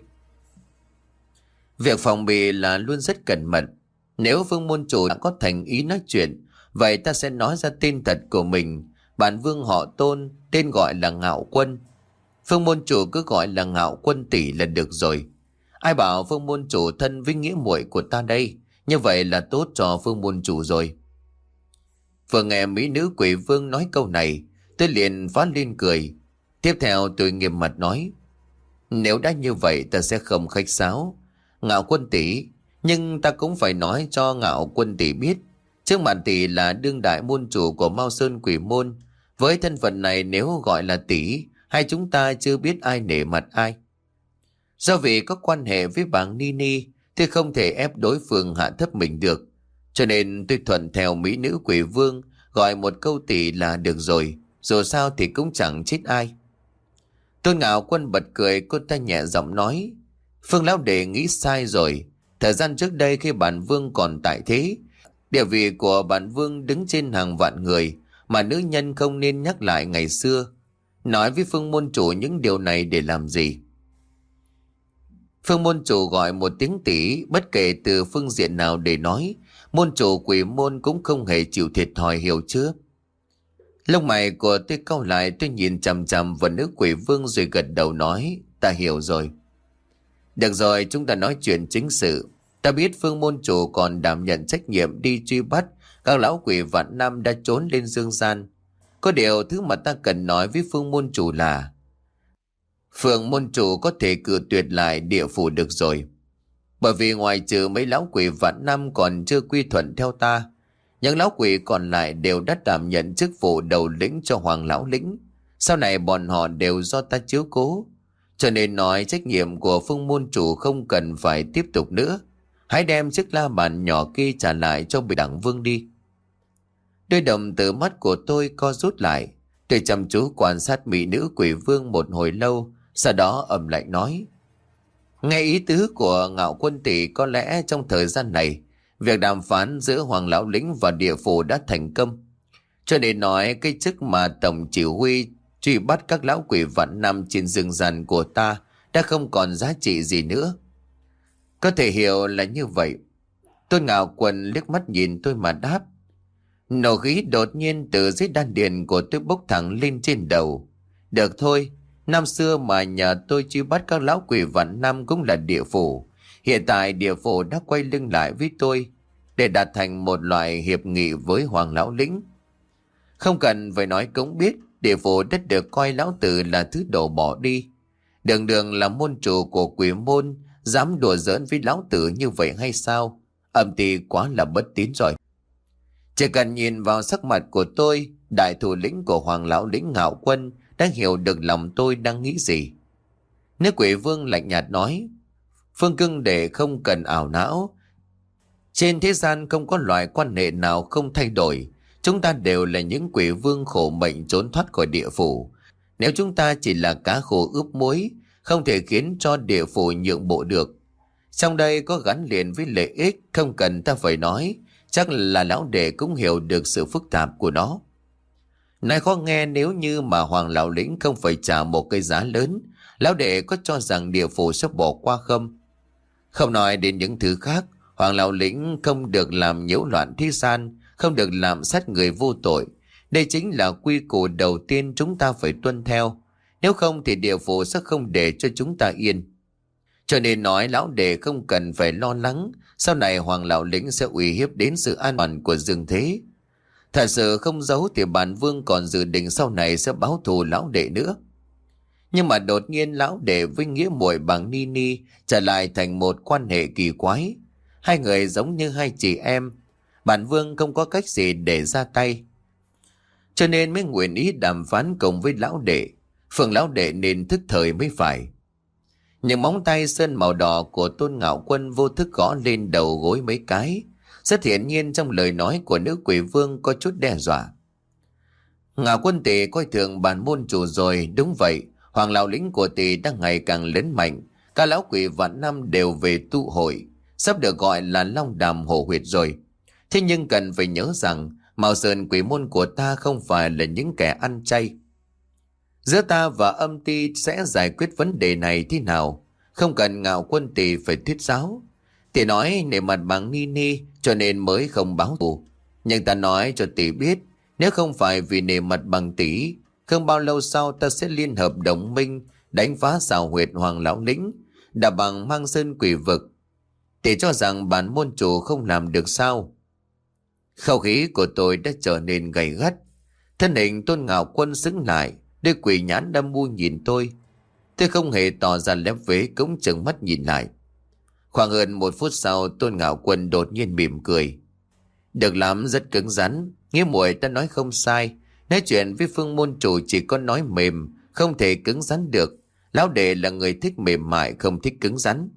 Việc phòng bị là luôn rất cẩn mật. Nếu Phương môn chủ đã có thành ý nói chuyện, vậy ta sẽ nói ra tên thật của mình. Bản vương họ Tôn, tên gọi là Ngạo Quân. Phương môn chủ cứ gọi là Ngạo Quân tỷ là được rồi. Ai bảo Phương môn chủ thân với nghĩa muội của ta đây? Như vậy là tốt cho Phương môn chủ rồi. Vừa nghe mỹ nữ quỷ vương nói câu này, tôi liền phá lên cười. Tiếp theo tôi nghiêm mặt nói. Nếu đã như vậy ta sẽ không khách sáo. Ngạo Quân tỷ, nhưng ta cũng phải nói cho Ngạo Quân tỷ biết. Trước mặt tỷ là đương đại môn chủ của Mao Sơn Quỷ Môn. Với thân phận này nếu gọi là tỷ, hai chúng ta chưa biết ai nể mặt ai. Do vì có quan hệ với bàng Nini, tôi không thể ép đối phương hạ thấp mình được. Cho nên tôi thuận theo mỹ nữ quỷ vương, gọi một câu tỷ là được rồi. Dù sao thì cũng chẳng chết ai. Tôn Ngạo Quân bật cười, cô ta nhẹ giọng nói. Phương lão đệ nghĩ sai rồi. Thời gian trước đây khi bản vương còn tại thế, địa vị của bản vương đứng trên hàng vạn người, mà nữ nhân không nên nhắc lại ngày xưa. Nói với Phương môn chủ những điều này để làm gì? Phương môn chủ gọi một tiếng tỷ, bất kể từ phương diện nào để nói, môn chủ quỷ môn cũng không hề chịu thiệt thòi, hiểu chưa? Lông mày của tôi cau lại, tôi nhìn chằm chằm vào nữ quỷ vương rồi gật đầu nói, ta hiểu rồi. Được rồi, chúng ta nói chuyện chính sự. Ta biết Phương môn chủ còn đảm nhận trách nhiệm đi truy bắt các lão quỷ vạn năm đã trốn lên dương gian. Có điều thứ mà ta cần nói với Phương môn chủ là Phương môn chủ có thể cự tuyệt lại địa phủ được rồi. Bởi vì ngoài trừ mấy lão quỷ vạn năm còn chưa quy thuận theo ta, những lão quỷ còn lại đều đã đảm nhận chức vụ đầu lĩnh cho Hoàng lão lĩnh. Sau này bọn họ đều do ta chiếu cố. Cho nên nói trách nhiệm của Phương môn chủ không cần phải tiếp tục nữa. Hãy đem chiếc la bàn nhỏ kia trả lại cho Bạch Đẳng Vương đi. Đôi đồng từ mắt của tôi co rút lại. Tôi chăm chú quan sát mỹ nữ quỷ vương một hồi lâu, sau đó ầm lạnh nói. Nghe ý tứ của Ngạo Quân tỷ, có lẽ trong thời gian này, việc đàm phán giữa Hoàng lão lĩnh và địa phủ đã thành công. Cho nên nói cái chức mà tổng chỉ huy truy bắt các lão quỷ vạn năm trên dương gian của ta đã không còn giá trị gì nữa. Có thể hiểu là như vậy. Tôn Ngạo Quân liếc mắt nhìn tôi mà đáp. Nổ khí đột nhiên từ dưới đan điền của tôi bốc thẳng lên trên đầu. Được thôi, năm xưa mà nhờ tôi truy bắt các lão quỷ vạn năm cũng là địa phủ. Hiện tại địa phủ đã quay lưng lại với tôi để đạt thành một loại hiệp nghị với Hoàng lão lĩnh. Không cần phải nói cũng biết, Địa phủ đất được coi lão tử là thứ đồ bỏ đi. Đường đường là môn chủ của quỷ môn, dám đùa giỡn với lão tử như vậy hay sao? Âm ty quá là bất tín rồi. Chỉ cần nhìn vào sắc mặt của tôi, đại thủ lĩnh của Hoàng lão lĩnh Ngạo Quân đã hiểu được lòng tôi đang nghĩ gì. Nữ quỷ vương lạnh nhạt nói: Phương Cưng Đệ không cần ảo não. Trên thế gian không có loại quan hệ nào không thay đổi. Chúng ta đều là những quỷ vương khổ mệnh trốn thoát khỏi địa phủ. Nếu chúng ta chỉ là cá khô ướp muối, không thể khiến cho địa phủ nhượng bộ được. Trong đây có gắn liền với lợi ích, không cần ta phải nói. Chắc là lão đệ cũng hiểu được sự phức tạp của nó. Nói khó nghe, nếu như mà Hoàng lão lĩnh không phải trả một cái giá lớn, lão đệ có cho rằng địa phủ sắp bỏ qua không? Không nói đến những thứ khác, Hoàng lão lĩnh không được làm nhiễu loạn thế gian, không được làm sát người vô tội. Đây chính là quy củ đầu tiên chúng ta phải tuân theo. Nếu không thì địa phủ sẽ không để cho chúng ta yên. Cho nên nói lão đệ không cần phải lo lắng, sau này Hoàng lão lĩnh sẽ uy hiếp đến sự an toàn của Dương Thế. Thật sự không giấu thì bản vương còn dự định sau này sẽ báo thù lão đệ nữa. Nhưng mà đột nhiên lão đệ với nghĩa muội bằng Nini trở lại thành một quan hệ kỳ quái. Hai người giống như hai chị em. Bản vương không có cách gì để ra tay, cho nên mới nguyện ý đàm phán cùng với lão đệ. Phường lão đệ nên thức thời mới phải. Những móng tay sơn màu đỏ của Tôn Ngạo Quân vô thức gõ lên đầu gối mấy cái. Rất hiển nhiên trong lời nói của nữ quỷ vương có chút đe dọa. Ngạo Quân tỷ coi thường bản môn chủ rồi. Đúng vậy, Hoàng lão lĩnh của tỷ đang ngày càng lớn mạnh. Các lão quỷ vạn năm đều về tụ hội, sắp được gọi là Long Đàm Hổ Huyệt rồi. Thế nhưng cần phải nhớ rằng Mao Sơn quỷ môn của ta không phải là những kẻ ăn chay. Giữa ta và âm ty sẽ giải quyết vấn đề này thế nào, không cần Ngạo Quân tỷ phải thuyết giáo. Tỷ nói nể mặt bằng Nini cho nên mới không báo thù. Nhưng ta nói cho tỷ biết, nếu không phải vì nể mặt bằng tỷ, không bao lâu sau ta sẽ liên hợp đồng minh đánh phá xào huyệt Hoàng lão lĩnh, đạp bằng Mang Sơn quỷ vực. Tỷ cho rằng bản môn chủ không làm được sao? Khẩu khí của tôi đã trở nên gay gắt. Thân hình Tôn Ngạo Quân xứng lại, đôi quỷ nhãn đăm bu nhìn tôi. Tôi không hề tỏ ra lép vế, cũng trừng mắt nhìn lại. Khoảng hơn một phút sau, Tôn Ngạo Quân đột nhiên mỉm cười. Được lắm, rất cứng rắn. Nghĩa muội ta nói không sai. Nói chuyện với Phương môn chủ chỉ có nói mềm, không thể cứng rắn được. Lão đệ là người thích mềm mại, không thích cứng rắn.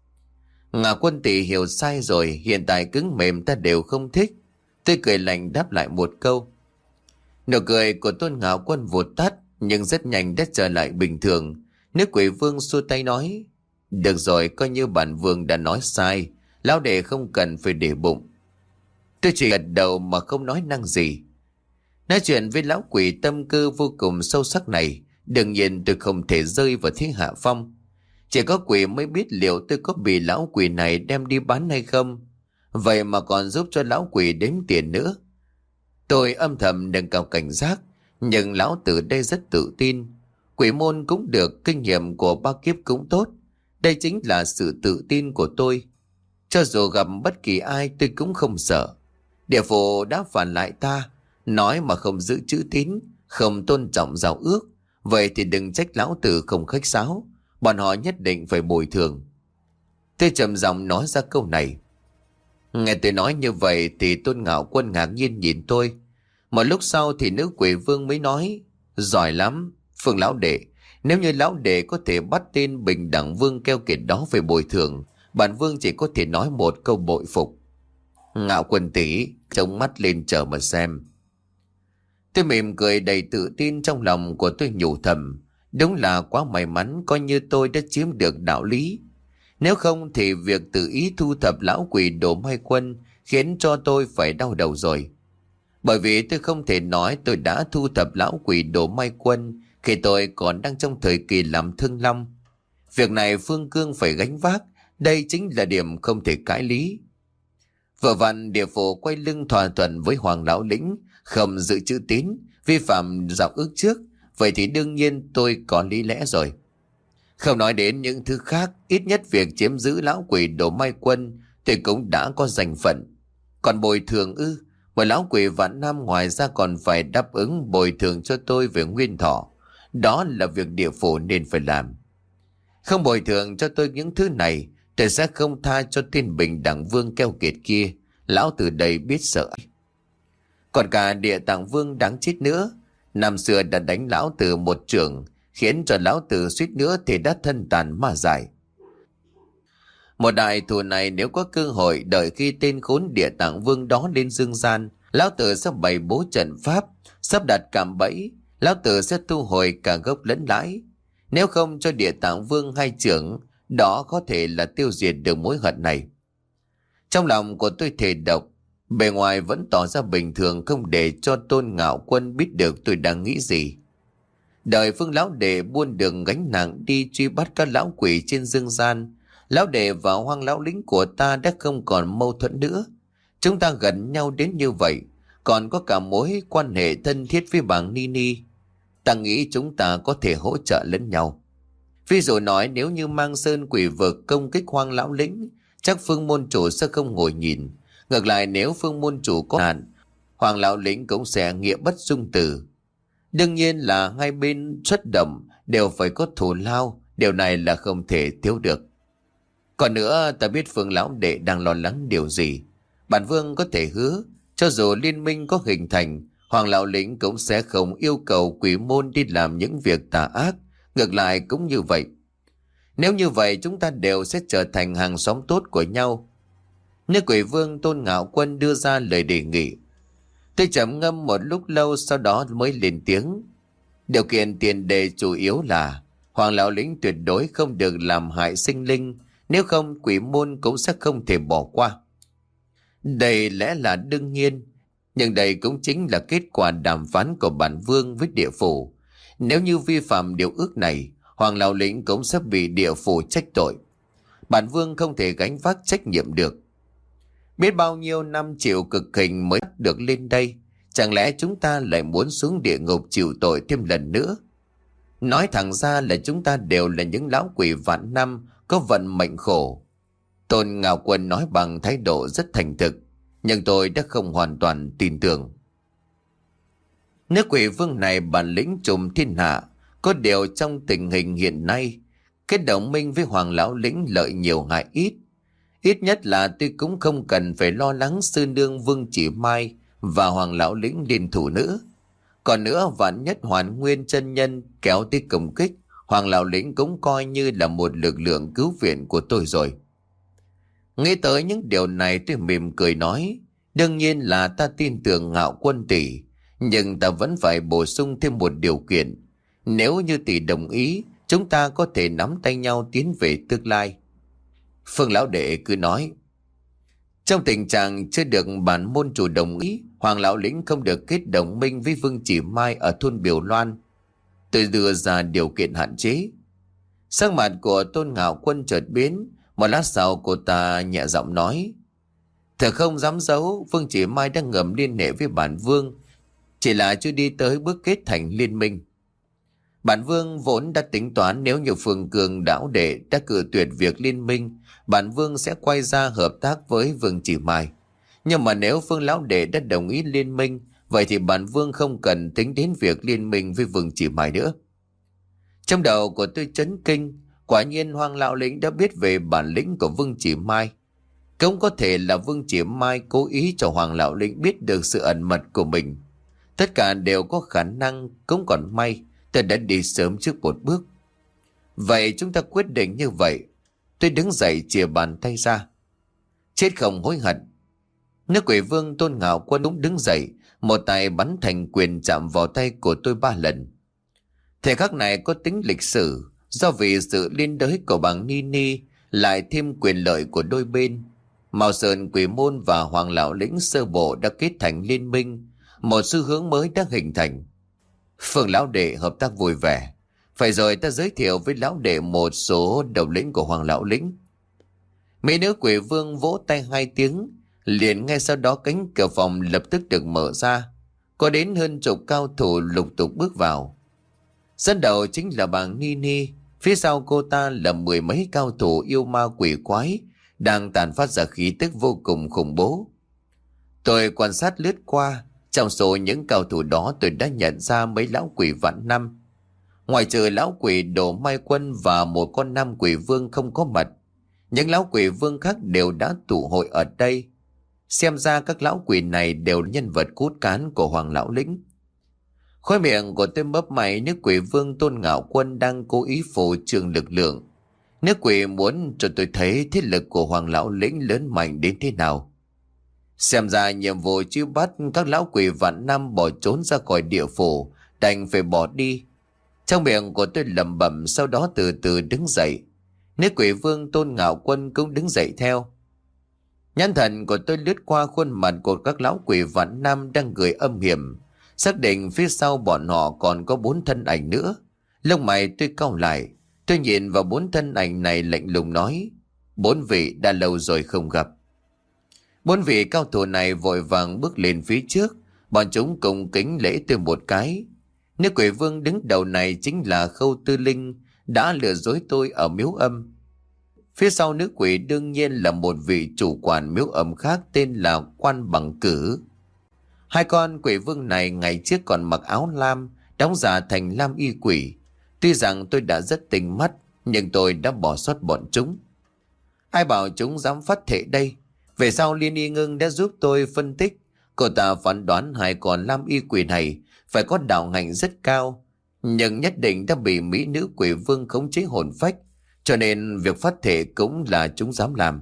Ngạo Quân tỷ hiểu sai rồi, hiện tại cứng mềm ta đều không thích. Tôi cười lạnh đáp lại một câu. Nụ cười của Tôn Ngạo Quân vụt tắt, nhưng rất nhanh đã trở lại bình thường. Nữ quỷ vương xua tay nói: Được rồi, coi như bản vương đã nói sai, lão đệ không cần phải để bụng. Tôi chỉ gật đầu mà không nói năng gì. Nói chuyện với lão quỷ tâm cơ vô cùng sâu sắc này, đương nhiên tôi không thể rơi vào thế hạ phong. Chỉ có quỷ mới biết liệu tôi có bị lão quỷ này đem đi bán hay không. Vậy mà còn giúp cho lão quỷ đếm tiền nữa. Tôi âm thầm nâng cao cảnh giác, nhưng lão tử đây rất tự tin. Quỷ môn cũng được, kinh nghiệm của ba kiếp cũng tốt. Đây chính là sự tự tin của tôi. Cho dù gặp bất kỳ ai tôi cũng không sợ. Địa phủ đã phản lại ta, nói mà không giữ chữ tín, không tôn trọng giao ước. Vậy thì đừng trách lão tử không khách sáo, bọn họ nhất định phải bồi thường. Tôi trầm giọng nói ra câu này. Nghe tôi nói như vậy thì Tôn Ngạo Quân ngạc nhiên nhìn tôi. Một lúc sau thì nữ quỷ vương mới nói: Giỏi lắm, Phương lão đệ. Nếu như lão đệ có thể bắt tên bình đẳng vương keo kiệt đó về bồi thường, bản vương chỉ có thể nói một câu bội phục. Ngạo Quân tỷ trông mắt lên chờ mà xem. Tôi mỉm cười đầy tự tin, trong lòng của tôi nhủ thầm. Đúng là quá may mắn, coi như tôi đã chiếm được đạo lý. Nếu không thì việc tự ý thu thập lão quỷ Đồ Mai Quân khiến cho tôi phải đau đầu rồi. Bởi vì tôi không thể nói tôi đã thu thập lão quỷ Đồ Mai Quân khi tôi còn đang trong thời kỳ làm thương long. Việc này Phương Cương phải gánh vác, đây chính là điểm không thể cãi lý. Vừa vặn địa phủ quay lưng thỏa thuận với Hoàng lão lĩnh, không giữ chữ tín, vi phạm giao ước trước, vậy thì đương nhiên tôi có lý lẽ rồi. Không nói đến những thứ khác, ít nhất việc chiếm giữ lão quỷ Đồ Mai Quân tôi cũng đã có danh phận. Còn bồi thường ư? Bởi lão quỷ vạn năm ngoài ra còn phải đáp ứng bồi thường cho tôi về nguyên thọ. Đó là việc địa phủ nên phải làm. Không bồi thường cho tôi những thứ này, tôi sẽ không tha cho tên bình đẳng vương keo kiệt kia. Lão từ đây biết sợ. Còn cả địa tạng vương đáng chết nữa. Năm xưa đã đánh lão từ một trường, khiến cho lão tử suýt nữa thì đã thân tàn ma giải. Một đại thù này nếu có cơ hội, đợi khi tên khốn địa tạng vương đó lên dương gian, lão tử sẽ bày bố trận pháp, sắp đặt cạm bẫy. Lão tử sẽ thu hồi cả gốc lẫn lãi. Nếu không cho địa tạng vương hai trưởng, đó có thể là tiêu diệt được mối hận này. Trong lòng của tôi thề độc, bề ngoài vẫn tỏ ra bình thường, không để cho Tôn Ngạo Quân biết được tôi đang nghĩ gì. Đợi Phương lão đệ buôn đường gánh nặng đi truy bắt các lão quỷ trên dương gian, lão đệ và Hoang lão lính của ta đã không còn mâu thuẫn nữa. Chúng ta gần nhau đến như vậy, còn có cả mối quan hệ thân thiết với bảng Nini. Ta nghĩ chúng ta có thể hỗ trợ lẫn nhau. Ví dụ nói, nếu như Mang Sơn quỷ vực công kích Hoang lão lính, chắc Phương môn chủ sẽ không ngồi nhìn. Ngược lại, nếu Phương môn chủ có nạn, Hoàng lão lính cũng sẽ nghĩa bất dung tử. Đương nhiên là hai bên xuất động đều phải có thù lao, điều này là không thể thiếu được. Còn nữa, ta biết Phương lão đệ đang lo lắng điều gì. Bản vương có thể hứa, cho dù liên minh có hình thành, Hoàng lão lĩnh cũng sẽ không yêu cầu quỷ môn đi làm những việc tà ác. Ngược lại cũng như vậy. Nếu như vậy, chúng ta đều sẽ trở thành hàng xóm tốt của nhau. Nếu quỷ vương Tôn Ngạo Quân đưa ra lời đề nghị, tôi trầm ngâm một lúc lâu, sau đó mới lên tiếng. Điều kiện tiền đề chủ yếu là Hoàng lão lĩnh tuyệt đối không được làm hại sinh linh, nếu không quỷ môn cũng sẽ không thể bỏ qua. Đây lẽ là đương nhiên, nhưng đây cũng chính là kết quả đàm phán của bản vương với địa phủ. Nếu như vi phạm điều ước này, Hoàng lão lĩnh cũng sẽ bị địa phủ trách tội. Bản vương không thể gánh vác trách nhiệm được. Biết bao nhiêu năm chịu cực hình mới được lên đây, chẳng lẽ chúng ta lại muốn xuống địa ngục chịu tội thêm lần nữa? Nói thẳng ra là chúng ta đều là những lão quỷ vạn năm, có vận mệnh khổ. Tôn Ngạo Quân nói bằng thái độ rất thành thực, nhưng tôi đã không hoàn toàn tin tưởng. Nếu quỷ vương này bản lĩnh trùm thiên hạ, có điều trong tình hình hiện nay, kết đồng minh với Hoàng lão lĩnh lợi nhiều hại ít. Ít nhất là tôi cũng không cần phải lo lắng sư nương Vương Chỉ Mai và Hoàng lão lĩnh liên thủ nữa. Còn nữa, vạn nhất Hoàn Nguyên chân nhân kéo tới công kích, Hoàng lão lĩnh cũng coi như là một lực lượng cứu viện của tôi rồi. Nghĩ tới những điều này, tôi mỉm cười nói, đương nhiên là ta tin tưởng Ngạo Quân tỷ, nhưng ta vẫn phải bổ sung thêm một điều kiện. Nếu như tỷ đồng ý, chúng ta có thể nắm tay nhau tiến về tương lai. Phương lão đệ cứ nói. Trong tình trạng chưa được bản môn chủ đồng ý, Hoàng lão lĩnh không được kết đồng minh với Vương Chỉ Mai ở thôn Biểu Loan. Tôi đưa ra điều kiện hạn chế. Sắc mặt của Tôn Ngạo Quân chợt biến. Một lát sau cô ta nhẹ giọng nói, thật không dám giấu, Vương Chỉ Mai đang ngầm liên hệ với bản vương, chỉ là chưa đi tới bước kết thành liên minh. Bản vương vốn đã tính toán, nếu như Phương Cường đảo đệ đã cự tuyệt việc liên minh, bản vương sẽ quay ra hợp tác với Vương Chỉ Mai. Nhưng mà nếu Phương lão đệ đã đồng ý liên minh, vậy thì bản vương không cần tính đến việc liên minh với Vương Chỉ Mai nữa. Trong đầu của tôi chấn kinh. Quả nhiên Hoàng lão lĩnh đã biết về bản lĩnh của Vương Chỉ Mai. Cũng có thể là Vương Chỉ Mai cố ý cho Hoàng lão lĩnh biết được sự ẩn mật của mình. Tất cả đều có khả năng, cũng còn may tôi đã đi sớm trước một bước. Vậy chúng ta quyết định như vậy. Tôi đứng dậy chìa bàn tay ra. Chết không hối hận. Nước quỷ vương Tôn Ngạo Quân cũng đứng dậy, một tay bắn thành quyền chạm vào tay của tôi ba lần. Thời khắc này có tính lịch sử. Do vì sự liên đới của bảng Nini, lại thêm quyền lợi của đôi bên, Mao Sơn Quỷ Môn và Hoàng lão lĩnh sơ bộ đã kết thành liên minh, một xu hướng mới đã hình thành. Phương lão đệ hợp tác vui vẻ. Phải rồi, ta giới thiệu với lão đệ một số đầu lĩnh của Hoàng lão lĩnh. Mỹ nữ quỷ vương vỗ tay hai tiếng, liền ngay sau đó cánh cửa phòng lập tức được mở ra. Có đến hơn chục cao thủ lục tục bước vào. Dẫn đầu chính là bà Nini. Phía sau cô ta là mười mấy cao thủ yêu ma quỷ quái, đang tàn phát ra khí tức vô cùng khủng bố. Tôi quan sát lướt qua, trong số những cao thủ đó tôi đã nhận ra mấy lão quỷ vạn năm. Ngoài trừ lão quỷ Đồ Mai Quân và một con nam quỷ vương không có mặt, những lão quỷ vương khác đều đã tụ hội ở đây. Xem ra các lão quỷ này đều là nhân vật cốt cán của Hoàng Lão Lĩnh. Khóe miệng của tôi mấp máy, nước quỷ vương Tôn Ngạo Quân đang cố ý phô trương lực lượng. Nước quỷ muốn cho tôi thấy thế lực của Hoàng Lão Lĩnh lớn mạnh đến thế nào. Xem ra nhiệm vụ truy bắt các lão quỷ vạn năm bỏ trốn ra khỏi địa phủ đành phải bỏ đi. Trong miệng của tôi lẩm bẩm, sau đó từ từ đứng dậy. Nước quỷ vương Tôn Ngạo Quân cũng đứng dậy theo. Nhãn thần của tôi lướt qua khuôn mặt của các lão quỷ vạn năm đang cười âm hiểm, xác định phía sau bọn họ còn có bốn thân ảnh nữa. Lông mày tôi cau lại, tôi nhìn vào bốn thân ảnh này lạnh lùng nói: bốn vị đã lâu rồi không gặp. Bốn vị cao thủ này vội vàng bước lên phía trước, bọn chúng cùng kính lễ tôi một cái. Nước quỷ vương đứng đầu này chính là Khâu Tư Linh, đã lừa dối tôi ở miếu âm. Phía sau nữ quỷ đương nhiên là một vị chủ quản miếu âm khác tên là Quan Bằng Cử. Hai con quỷ vương này ngày trước còn mặc áo lam, đóng giả thành lam y quỷ. Tuy rằng tôi đã rất tinh mắt, nhưng tôi đã bỏ sót bọn chúng. Ai bảo chúng dám phát thệ đây? Về sau Liên Y Ngưng đã giúp tôi phân tích. Cô ta phán đoán hai con lam y quỷ này phải có đạo hạnh rất cao, nhưng nhất định đã bị mỹ nữ quỷ vương khống chế hồn phách, cho nên việc phát thệ cũng là chúng dám làm.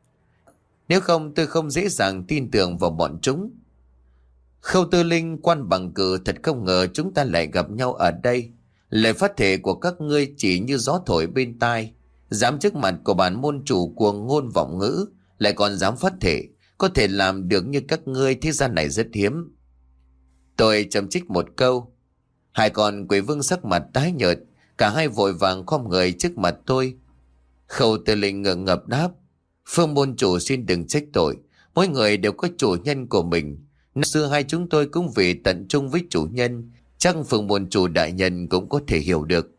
Nếu không tôi không dễ dàng tin tưởng vào bọn chúng. Khâu Tư Linh, Quan Bằng Cử, thật không ngờ chúng ta lại gặp nhau ở đây. Lời phát thệ của các ngươi chỉ như gió thổi bên tai. Dám trước mặt của bản môn chủ cuồng ngôn vọng ngữ, lại còn dám phát thệ. Có thể làm được như các ngươi thế gian này rất hiếm. Tôi châm chích một câu. Hai con quỷ vương sắc mặt tái nhợt, cả hai vội vàng khom người trước mặt tôi. Khâu Tư Linh ngượng ngập đáp: Phương môn chủ xin đừng trách tội, mỗi người đều có chủ nhân của mình. Năm xưa hai chúng tôi cũng vì tận trung với chủ nhân, chắc Phương môn chủ đại nhân cũng có thể hiểu được.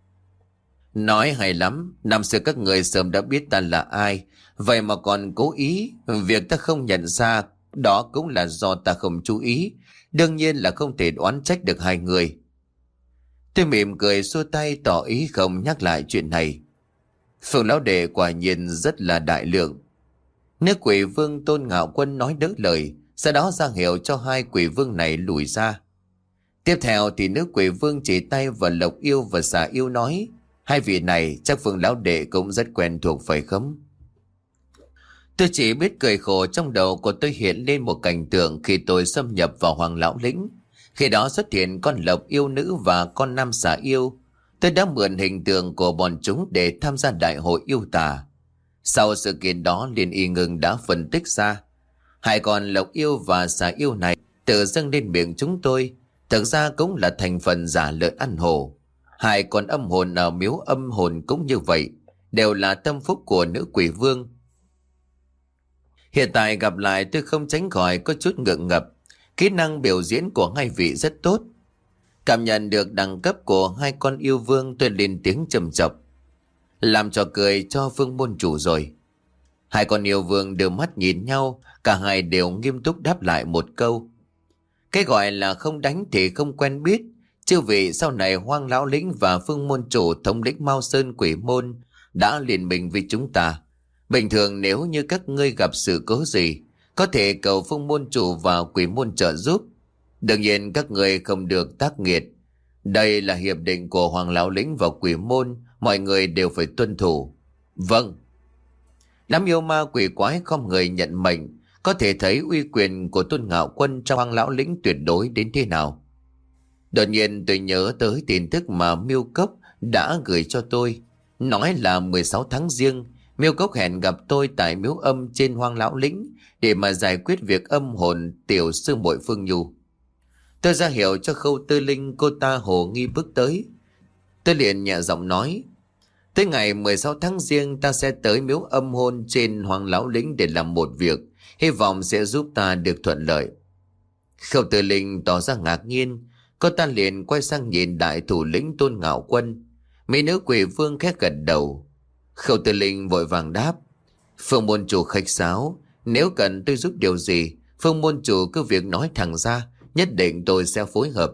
Nói hay lắm, năm xưa các người sớm đã biết ta là ai, vậy mà còn cố ý. Việc ta không nhận ra đó cũng là do ta không chú ý, đương nhiên là không thể oán trách được hai người. Tôi mỉm cười xua tay tỏ ý không nhắc lại chuyện này. Phương lão đệ quả nhiên rất là đại lượng. Nước quỷ vương Tôn Ngạo Quân nói đỡ lời, sau đó ra hiệu cho hai quỷ vương này lùi ra. Tiếp theo thì nước quỷ vương chỉ tay vào Lộc Yêu và Xà Yêu nói: hai vị này chắc Phương lão đệ cũng rất quen thuộc phải không? Tôi chỉ biết cười khổ, trong đầu của tôi hiện lên một cảnh tượng khi tôi xâm nhập vào Hoàng Lão Lĩnh. Khi đó xuất hiện con Lộc Yêu nữ và con Nam Xà Yêu. Tôi đã mượn hình tượng của bọn chúng để tham gia đại hội yêu tà. Sau sự kiện đó, Liên Y Ngưng đã phân tích ra hai con Lộc Yêu và Xà Yêu này tự dâng lên miệng chúng tôi, thực ra cũng là thành phần giả lợn ăn hổ. Hai con âm hồn ở miếu âm hồn cũng như vậy, đều là tâm phúc của nữ quỷ vương. Hiện tại gặp lại tôi không tránh khỏi có chút ngượng ngập. Kỹ năng biểu diễn của hai vị rất tốt. Cảm nhận được đẳng cấp của hai con yêu vương, tôi lên tiếng trầm chọc: làm trò cười cho Phương môn chủ rồi. Hai con yêu vương đưa mắt nhìn nhau, cả hai đều nghiêm túc đáp lại một câu: cái gọi là không đánh thì không quen biết. Chư vị sau này Hoang Lão Lĩnh và Phương môn chủ thống lĩnh Mao Sơn Quỷ môn đã liên minh với chúng ta. Bình thường nếu như các ngươi gặp sự cố gì, có thể cầu Phương môn chủ và Quỷ môn trợ giúp. Đương nhiên các ngươi không được tác nghiệt. Đây là hiệp định của Hoàng Lão Lĩnh và Quỷ môn, mọi người đều phải tuân thủ. Vâng. Đám yêu ma quỷ quái không người nhận mệnh, có thể thấy uy quyền của Tôn Ngạo Quân trong Hoàng Lão Lĩnh tuyệt đối đến thế nào. Đột nhiên tôi nhớ tới tin tức mà Miêu Cốc đã gửi cho tôi, nói là mười sáu tháng Giêng, Miêu Cốc hẹn gặp tôi tại miếu âm trên Hoang Lão Lĩnh để mà giải quyết việc âm hồn tiểu sư muội Phương Nhu. Tôi ra hiệu cho Khâu Tư Linh, cô ta hồ nghi bước tới. Tôi liền nhẹ giọng nói: tới ngày mười sáu tháng Giêng ta sẽ tới miếu âm hồn trên Hoang Lão Lĩnh để làm một việc, hy vọng sẽ giúp ta được thuận lợi. Khâu Tư Linh tỏ ra ngạc nhiên, cô ta liền quay sang nhìn đại thủ lĩnh Tôn Ngạo Quân. Mỹ nữ quỷ vương khẽ gật đầu. Khâu Tư Linh vội vàng đáp: Phương môn chủ khách sáo, nếu cần tôi giúp điều gì, Phương môn chủ cứ việc nói thẳng ra, nhất định tôi sẽ phối hợp.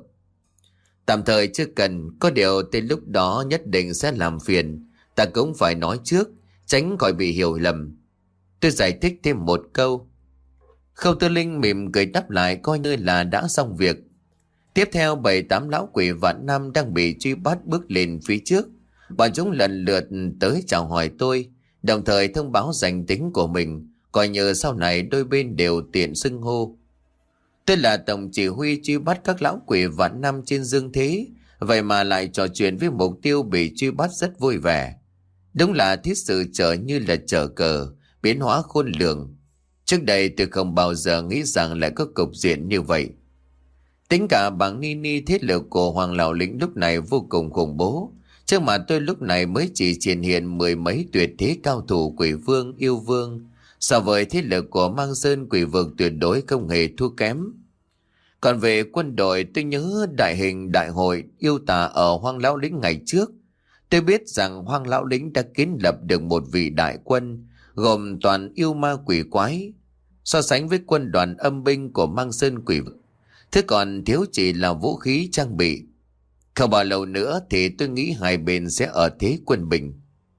Tạm thời chưa cần, có điều tới lúc đó nhất định sẽ làm phiền. Ta cũng phải nói trước, tránh khỏi bị hiểu lầm. Tôi giải thích thêm một câu. Khâu Tư Linh mỉm cười đáp lại coi như là đã xong việc. Tiếp theo bảy tám lão quỷ vạn năm đang bị truy bắt bước lên phía trước. Bọn chúng lần lượt tới chào hỏi tôi, đồng thời thông báo danh tính của mình, coi như sau này đôi bên đều tiện xưng hô. Tôi là tổng chỉ huy truy bắt các lão quỷ vạn năm trên dương thế, vậy mà lại trò chuyện với mục tiêu bị truy bắt rất vui vẻ. Đúng là thiết sự trở như là trở cờ, biến hóa khôn lường. Trước đây tôi không bao giờ nghĩ rằng lại có cục diện như vậy. Tính cả bảng Nini, thiết lực của Hoàng Lão Lĩnh lúc này vô cùng khủng bố. Trước mà tôi lúc này mới chỉ triển hiện mười mấy tuyệt thế cao thủ quỷ vương, yêu vương. So với thiết lực của Mang Sơn quỷ vực tuyệt đối không hề thua kém. Còn về quân đội, tôi nhớ đại hình đại hội yêu tà ở Hoang Lão Lĩnh ngày trước. Tôi biết rằng Hoang Lão Lĩnh đã kiến lập được một vị đại quân gồm toàn yêu ma quỷ quái. So sánh với quân đoàn âm binh của Mang Sơn quỷ vực, thế còn thiếu chỉ là vũ khí trang bị. Không bao lâu nữa thì tôi nghĩ hai bên sẽ ở thế quân bình.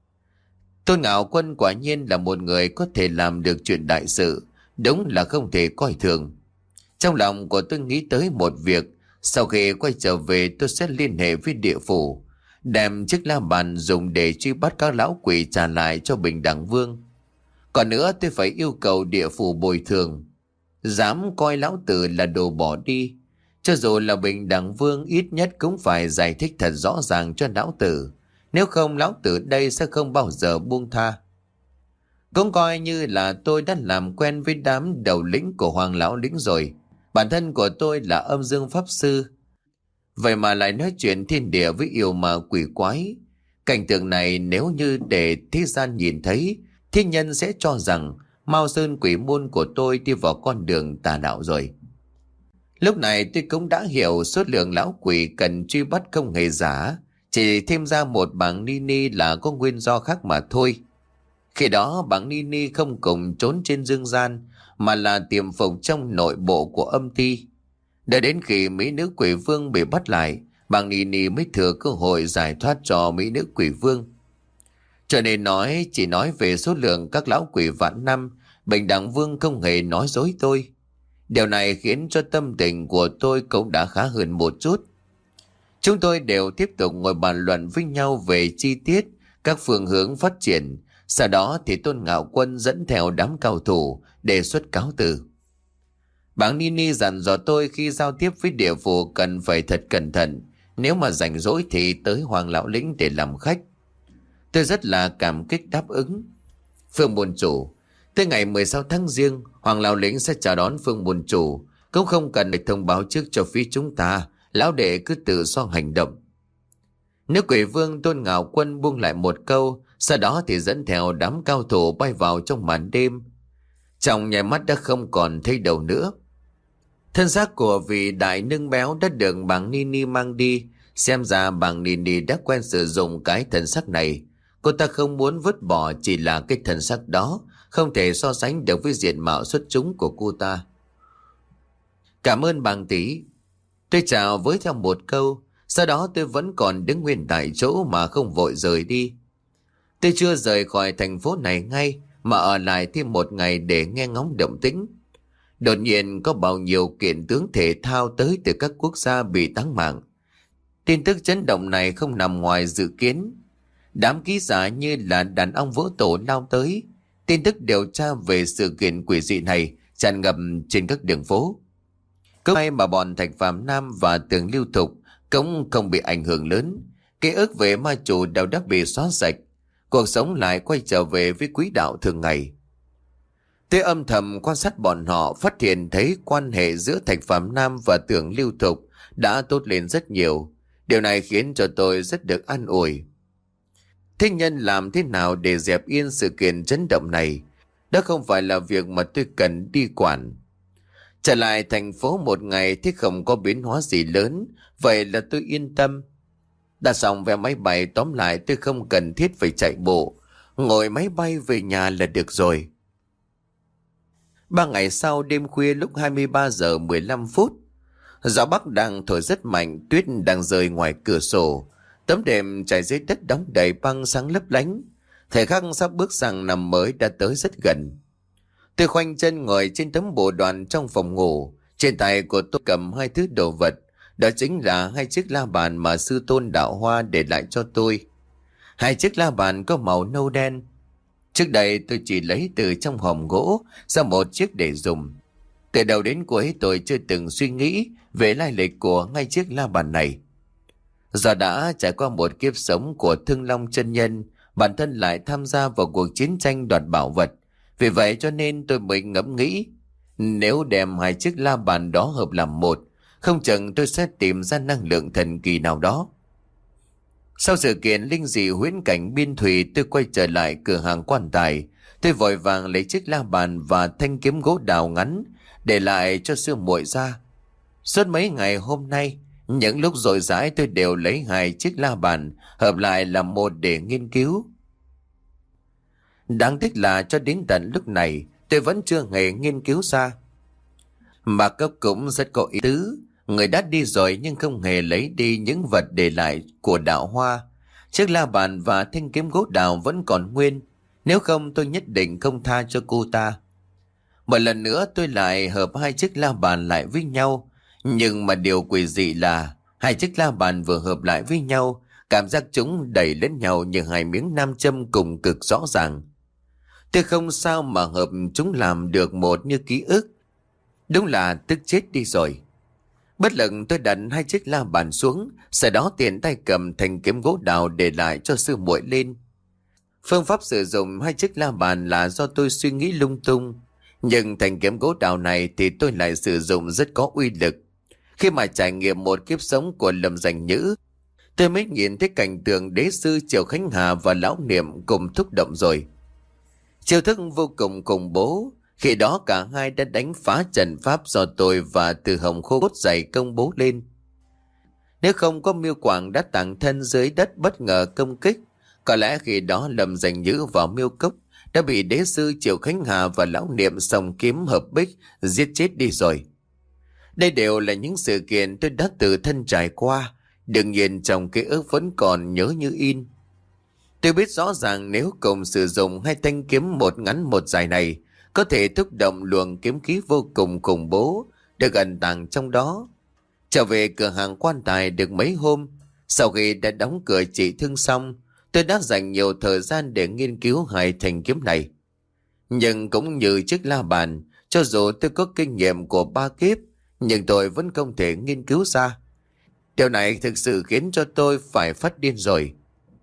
Tôn Ngạo Quân quả nhiên là một người có thể làm được chuyện đại sự, đúng là không thể coi thường. Trong lòng của tôi nghĩ tới một việc, sau khi quay trở về tôi sẽ liên hệ với địa phủ, đem chiếc la bàn dùng để truy bắt các lão quỷ trả lại cho Bình Đẳng Vương. Còn nữa tôi phải yêu cầu địa phủ bồi thường. Dám coi lão tử là đồ bỏ đi, cho dù là Bình Đẳng Vương ít nhất cũng phải giải thích thật rõ ràng cho lão tử. Nếu không lão tử đây sẽ không bao giờ buông tha. Cũng coi như là tôi đã làm quen với đám đầu lĩnh của Hoàng Lão Lĩnh rồi. Bản thân của tôi là âm dương pháp sư, vậy mà lại nói chuyện thiên địa với yêu ma quỷ quái. Cảnh tượng này nếu như để thế gian nhìn thấy, thiên nhân sẽ cho rằng Mao Sơn quỷ môn của tôi đi vào con đường tà đạo rồi. Lúc này tôi cũng đã hiểu số lượng lão quỷ cần truy bắt không hề giả, chỉ thêm ra một bảng Nini là có nguyên do khác mà thôi. Khi đó bảng Nini không cùng trốn trên dương gian, mà là tiềm phục trong nội bộ của âm ty. Đợi đến khi mỹ nữ quỷ vương bị bắt lại, bảng Nini mới thừa cơ hội giải thoát cho mỹ nữ quỷ vương. Cho nên nói, chỉ nói về số lượng các lão quỷ vạn năm, Bình Đẳng Vương không hề nói dối tôi. Điều này khiến cho tâm tình của tôi cũng đã khá hơn một chút. Chúng tôi đều tiếp tục ngồi bàn luận với nhau về chi tiết, các phương hướng phát triển. Sau đó thì Tôn Ngạo Quân dẫn theo đám cao thủ đề xuất cáo từ. Bảng Nini dặn dò tôi khi giao tiếp với địa phủ cần phải thật cẩn thận, nếu mà rảnh rỗi thì tới Hoàng Lão Lĩnh để làm khách. Tôi rất là cảm kích đáp ứng. Phương môn chủ, tới ngày mười sáu tháng Giêng, Hoàng Lão Lĩnh sẽ chào đón Phương môn chủ, cũng không cần được thông báo trước cho phía chúng ta, lão đệ cứ tự do hành động. Nữ quỷ vương Tôn Ngạo Quân buông lại một câu, sau đó thì dẫn theo đám cao thủ bay vào trong màn đêm. Trong nháy mắt đã không còn thấy đầu nữa. Thân xác của vị đại nương béo đã được bảng Nini mang đi. Xem ra bảng Nini đã quen sử dụng cái thân xác này. Cô ta không muốn vứt bỏ chỉ là cái thân xác đó, không thể so sánh được với diện mạo xuất chúng của cô ta. Cảm ơn bảng tỷ. Tôi chào với theo một câu, sau đó tôi vẫn còn đứng nguyên tại chỗ mà không vội rời đi. Tôi chưa rời khỏi thành phố này ngay, mà ở lại thêm một ngày để nghe ngóng động tĩnh. Đột nhiên có bao nhiêu kiện tướng thể thao tới từ các quốc gia bị táng mạng. Tin tức chấn động này không nằm ngoài dự kiến. Đám ký giả như là đàn ông vỡ tổ lao tới. Tin tức điều tra về sự kiện quỷ dị này tràn ngập trên các đường phố. Cứ may mà bọn Thạch Phạm Nam và Tường Lưu Thục cũng không bị ảnh hưởng lớn. Ký ức về ma chủ đều đã bị xóa sạch. Cuộc sống lại quay trở về với quỹ đạo thường ngày. Tôi âm thầm quan sát bọn họ, phát hiện thấy quan hệ giữa Thạch Phạm Nam và Tường Lưu Thục đã tốt lên rất nhiều. Điều này khiến cho tôi rất được an ủi. Thế nhân làm thế nào để dẹp yên sự kiện chấn động này? Đó không phải là việc mà tôi cần đi quản. Trở lại thành phố một ngày thì không có biến hóa gì lớn, vậy là tôi yên tâm. Đã xong vé máy bay, tóm lại tôi không cần thiết phải chạy bộ, ngồi máy bay về nhà là được rồi. Ba ngày sau, đêm khuya lúc hai mươi ba giờ mười lăm phút, gió bắc đang thổi rất mạnh, tuyết đang rơi ngoài cửa sổ. Tấm đệm trải dưới đất đóng đầy băng sáng lấp lánh. Thời khắc sắp bước sang năm mới đã tới rất gần. Tôi khoanh chân ngồi trên tấm bộ đoàn trong phòng ngủ. Trên tay của tôi cầm hai thứ đồ vật. Đó chính là hai chiếc la bàn mà sư tôn Đạo Hoa để lại cho tôi. Hai chiếc la bàn có màu nâu đen. Trước đây tôi chỉ lấy từ trong hòm gỗ ra một chiếc để dùng. Từ đầu đến cuối tôi chưa từng suy nghĩ về lai lịch của ngay chiếc la bàn này. Do đã trải qua một kiếp sống của Thương Long chân nhân, bản thân lại tham gia vào cuộc chiến tranh đoạt bảo vật. Vì vậy cho nên tôi mới ngẫm nghĩ, nếu đem hai chiếc la bàn đó hợp làm một, không chừng tôi sẽ tìm ra năng lượng thần kỳ nào đó. Sau sự kiện linh dị huyễn cảnh biên thủy, tôi quay trở lại cửa hàng quan tài. Tôi vội vàng lấy chiếc la bàn và thanh kiếm gỗ đào ngắn để lại cho sư muội ra. Suốt mấy ngày hôm nay, những lúc rỗi rãi tôi đều lấy hai chiếc la bàn hợp lại làm một để nghiên cứu. Đáng tiếc là cho đến tận lúc này tôi vẫn chưa hề nghiên cứu ra. Mà Cốc cũng rất có ý tứ. Người đã đi rồi nhưng không hề lấy đi những vật để lại của Đạo Hoa. Chiếc la bàn và thanh kiếm gỗ đào vẫn còn nguyên. Nếu không tôi nhất định không tha cho cô ta. Một lần nữa tôi lại hợp hai chiếc la bàn lại với nhau. Nhưng mà điều quỷ dị là hai chiếc la bàn vừa hợp lại với nhau, cảm giác chúng đẩy lẫn nhau như hai miếng nam châm cùng cực rõ ràng. Tôi không sao mà hợp chúng làm được một như ký ức. Đúng là tức chết đi rồi. Bất lực tôi đặt hai chiếc la bàn xuống, sau đó tiện tay cầm thanh kiếm gỗ đào để lại cho sư muội lên. Phương pháp sử dụng hai chiếc la bàn là do tôi suy nghĩ lung tung, nhưng thanh kiếm gỗ đào này thì tôi lại sử dụng rất có uy lực. Khi mà trải nghiệm một kiếp sống của Lâm Danh Nhữ, tôi mới nhìn thấy cảnh tượng đế sư Triệu Khánh Hà và lão Niệm cùng thúc động rồi. Chiêu thức vô cùng khủng bố. Khi đó cả hai đã đánh phá trận pháp do tôi và Từ Hồng Khô cốt dày công bố lên. Nếu không có Miêu Quảng đã tàng thân dưới đất bất ngờ công kích, có lẽ khi đó Lâm Danh Nhữ và Miêu Cốc đã bị đế sư Triệu Khánh Hà và lão Niệm song kiếm hợp bích giết chết đi rồi. Đây đều là những sự kiện tôi đã tự thân trải qua, đương nhiên trong ký ức vẫn còn nhớ như in. Tôi biết rõ ràng nếu cùng sử dụng hai thanh kiếm một ngắn một dài này, có thể thúc động luồng kiếm khí vô cùng khủng bố được ẩn tàng trong đó. Trở về cửa hàng quan tài được mấy hôm, sau khi đã đóng cửa trị thương xong, tôi đã dành nhiều thời gian để nghiên cứu hai thanh kiếm này. Nhưng cũng như chiếc la bàn, cho dù tôi có kinh nghiệm của ba kiếp, nhưng tôi vẫn không thể nghiên cứu ra. Điều này thực sự khiến cho tôi phải phát điên rồi.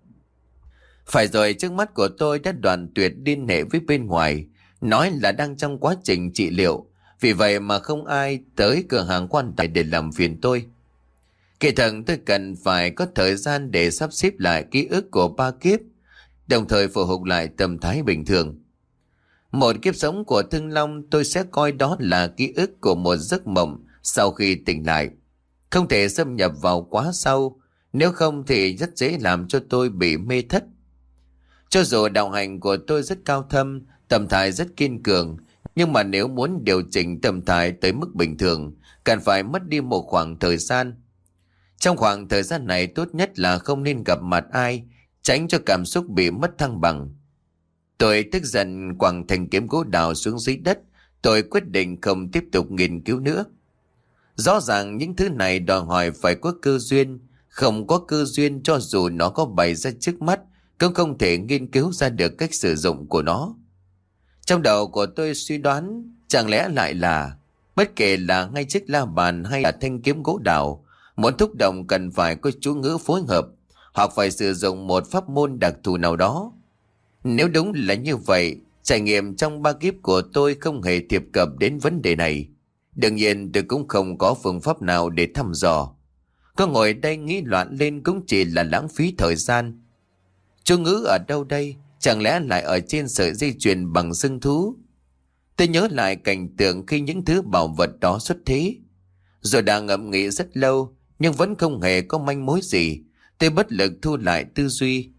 Phải rồi, trước mắt của tôi đã đoạn tuyệt liên hệ với bên ngoài, nói là đang trong quá trình trị liệu, vì vậy mà không ai tới cửa hàng quan tài để làm phiền tôi. Kỳ thật tôi cần phải có thời gian để sắp xếp lại ký ức của ba kiếp, đồng thời phục hồi lại tâm thái bình thường. Một kiếp sống của Thương Long tôi sẽ coi đó là ký ức của một giấc mộng sau khi tỉnh lại. Không thể xâm nhập vào quá sâu, nếu không thì rất dễ làm cho tôi bị mê thất. Cho dù đạo hành của tôi rất cao thâm, tâm thái rất kiên cường, nhưng mà nếu muốn điều chỉnh tâm thái tới mức bình thường, cần phải mất đi một khoảng thời gian. Trong khoảng thời gian này tốt nhất là không nên gặp mặt ai, tránh cho cảm xúc bị mất thăng bằng. Tôi tức giận quẳng thanh kiếm gỗ đào xuống dưới đất, tôi quyết định không tiếp tục nghiên cứu nữa. Rõ ràng những thứ này đòi hỏi phải có cơ duyên, không có cơ duyên cho dù nó có bày ra trước mắt, cũng không thể nghiên cứu ra được cách sử dụng của nó. Trong đầu của tôi suy đoán, chẳng lẽ lại là, bất kể là ngay chiếc la bàn hay là thanh kiếm gỗ đào, muốn thúc động cần phải có chú ngữ phối hợp, hoặc phải sử dụng một pháp môn đặc thù nào đó. Nếu đúng là như vậy, trải nghiệm trong ba kiếp của tôi không hề thiệp cập đến vấn đề này. Đương nhiên tôi cũng không có phương pháp nào để thăm dò. Có ngồi đây nghĩ loạn lên cũng chỉ là lãng phí thời gian. Chú ngữ ở đâu đây? Chẳng lẽ lại ở trên sợi dây chuyền bằng xương thú? Tôi nhớ lại cảnh tượng khi những thứ bảo vật đó xuất thế. Rồi đã ngẫm nghĩ rất lâu, nhưng vẫn không hề có manh mối gì. Tôi bất lực thu lại tư duy.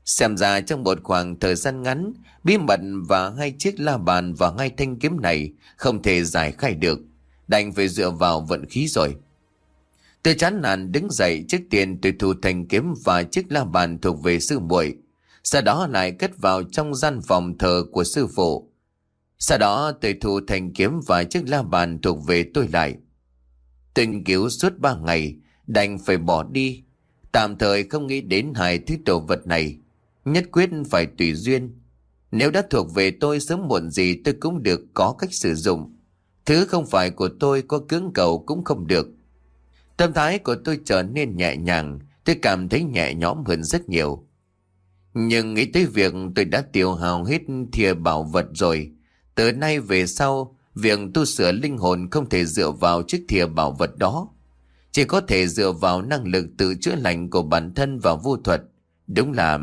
Xem ra trong một khoảng thời gian ngắn, bí mật và hai chiếc la bàn và hai thanh kiếm này không thể giải khai được, đành phải dựa vào vận khí rồi. Tôi chán nản đứng dậy. Trước tiên tôi thu thanh kiếm và chiếc la bàn thuộc về sư muội, sau đó lại cất vào trong gian phòng thờ của sư phụ. Sau đó tôi thu thanh kiếm và chiếc la bàn thuộc về tôi lại. Tôi nghiên cứu suốt ba ngày, đành phải bỏ đi. Tạm thời không nghĩ đến hai thứ đồ vật này, nhất quyết phải tùy duyên. Nếu đã thuộc về tôi, sớm muộn gì tôi cũng được có cách sử dụng. Thứ không phải của tôi, có cưỡng cầu cũng không được. Tâm thái của tôi trở nên nhẹ nhàng. Tôi cảm thấy nhẹ nhõm hơn rất nhiều. Nhưng nghĩ tới việc tôi đã tiêu hao hết thìa bảo vật rồi, từ nay về sau, việc tu sửa linh hồn không thể dựa vào chiếc thìa bảo vật đó, chỉ có thể dựa vào năng lực tự chữa lành của bản thân và vô thuật. Đúng là...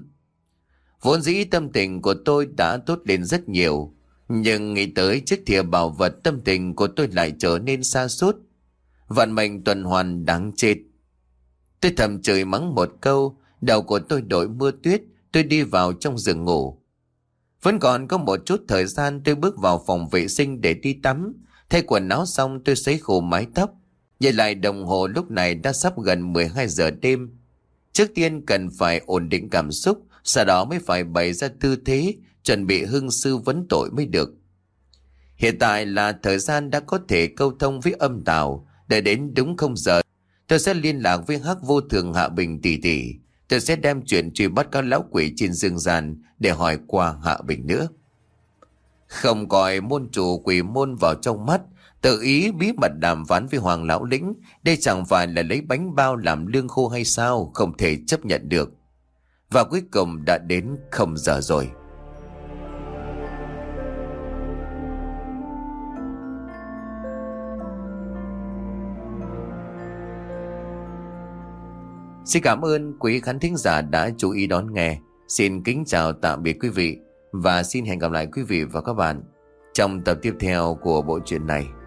Vốn dĩ tâm tình của tôi đã tốt lên rất nhiều, nhưng nghĩ tới chiếc thìa bảo vật, tâm tình của tôi lại trở nên sa sút. Vận mệnh tuần hoàn đáng chết. Tôi thầm chửi mắng một câu, đầu của tôi đội mưa tuyết. Tôi đi vào trong giường ngủ. Vẫn còn có một chút thời gian, tôi bước vào phòng vệ sinh để đi tắm. Thay quần áo xong, tôi sấy khô mái tóc. Nhìn lại đồng hồ, lúc này đã sắp gần mười hai giờ đêm. Trước tiên cần phải ổn định cảm xúc, sau đó mới phải bày ra tư thế chuẩn bị hưng sư vấn tội mới được. Hiện tại là thời gian đã có thể câu thông với âm tào. Để đến đúng không giờ, tôi sẽ liên lạc với Hắc Vô Thường Hạ Bình tỷ tỷ. Tôi sẽ đem chuyện truy bắt các lão quỷ trên dương gian để hỏi qua Hạ Bình nữa. Không coi môn chủ quỷ môn vào trong mắt, tự ý bí mật đàm phán với Hoàng lão lĩnh, đây chẳng phải là lấy bánh bao làm lương khô hay sao? Không thể chấp nhận được. Và cuối cùng đã đến không giờ rồi. Xin cảm ơn quý khán thính giả đã chú ý đón nghe. Xin kính chào tạm biệt quý vị và xin hẹn gặp lại quý vị và các bạn trong tập tiếp theo của bộ truyện này.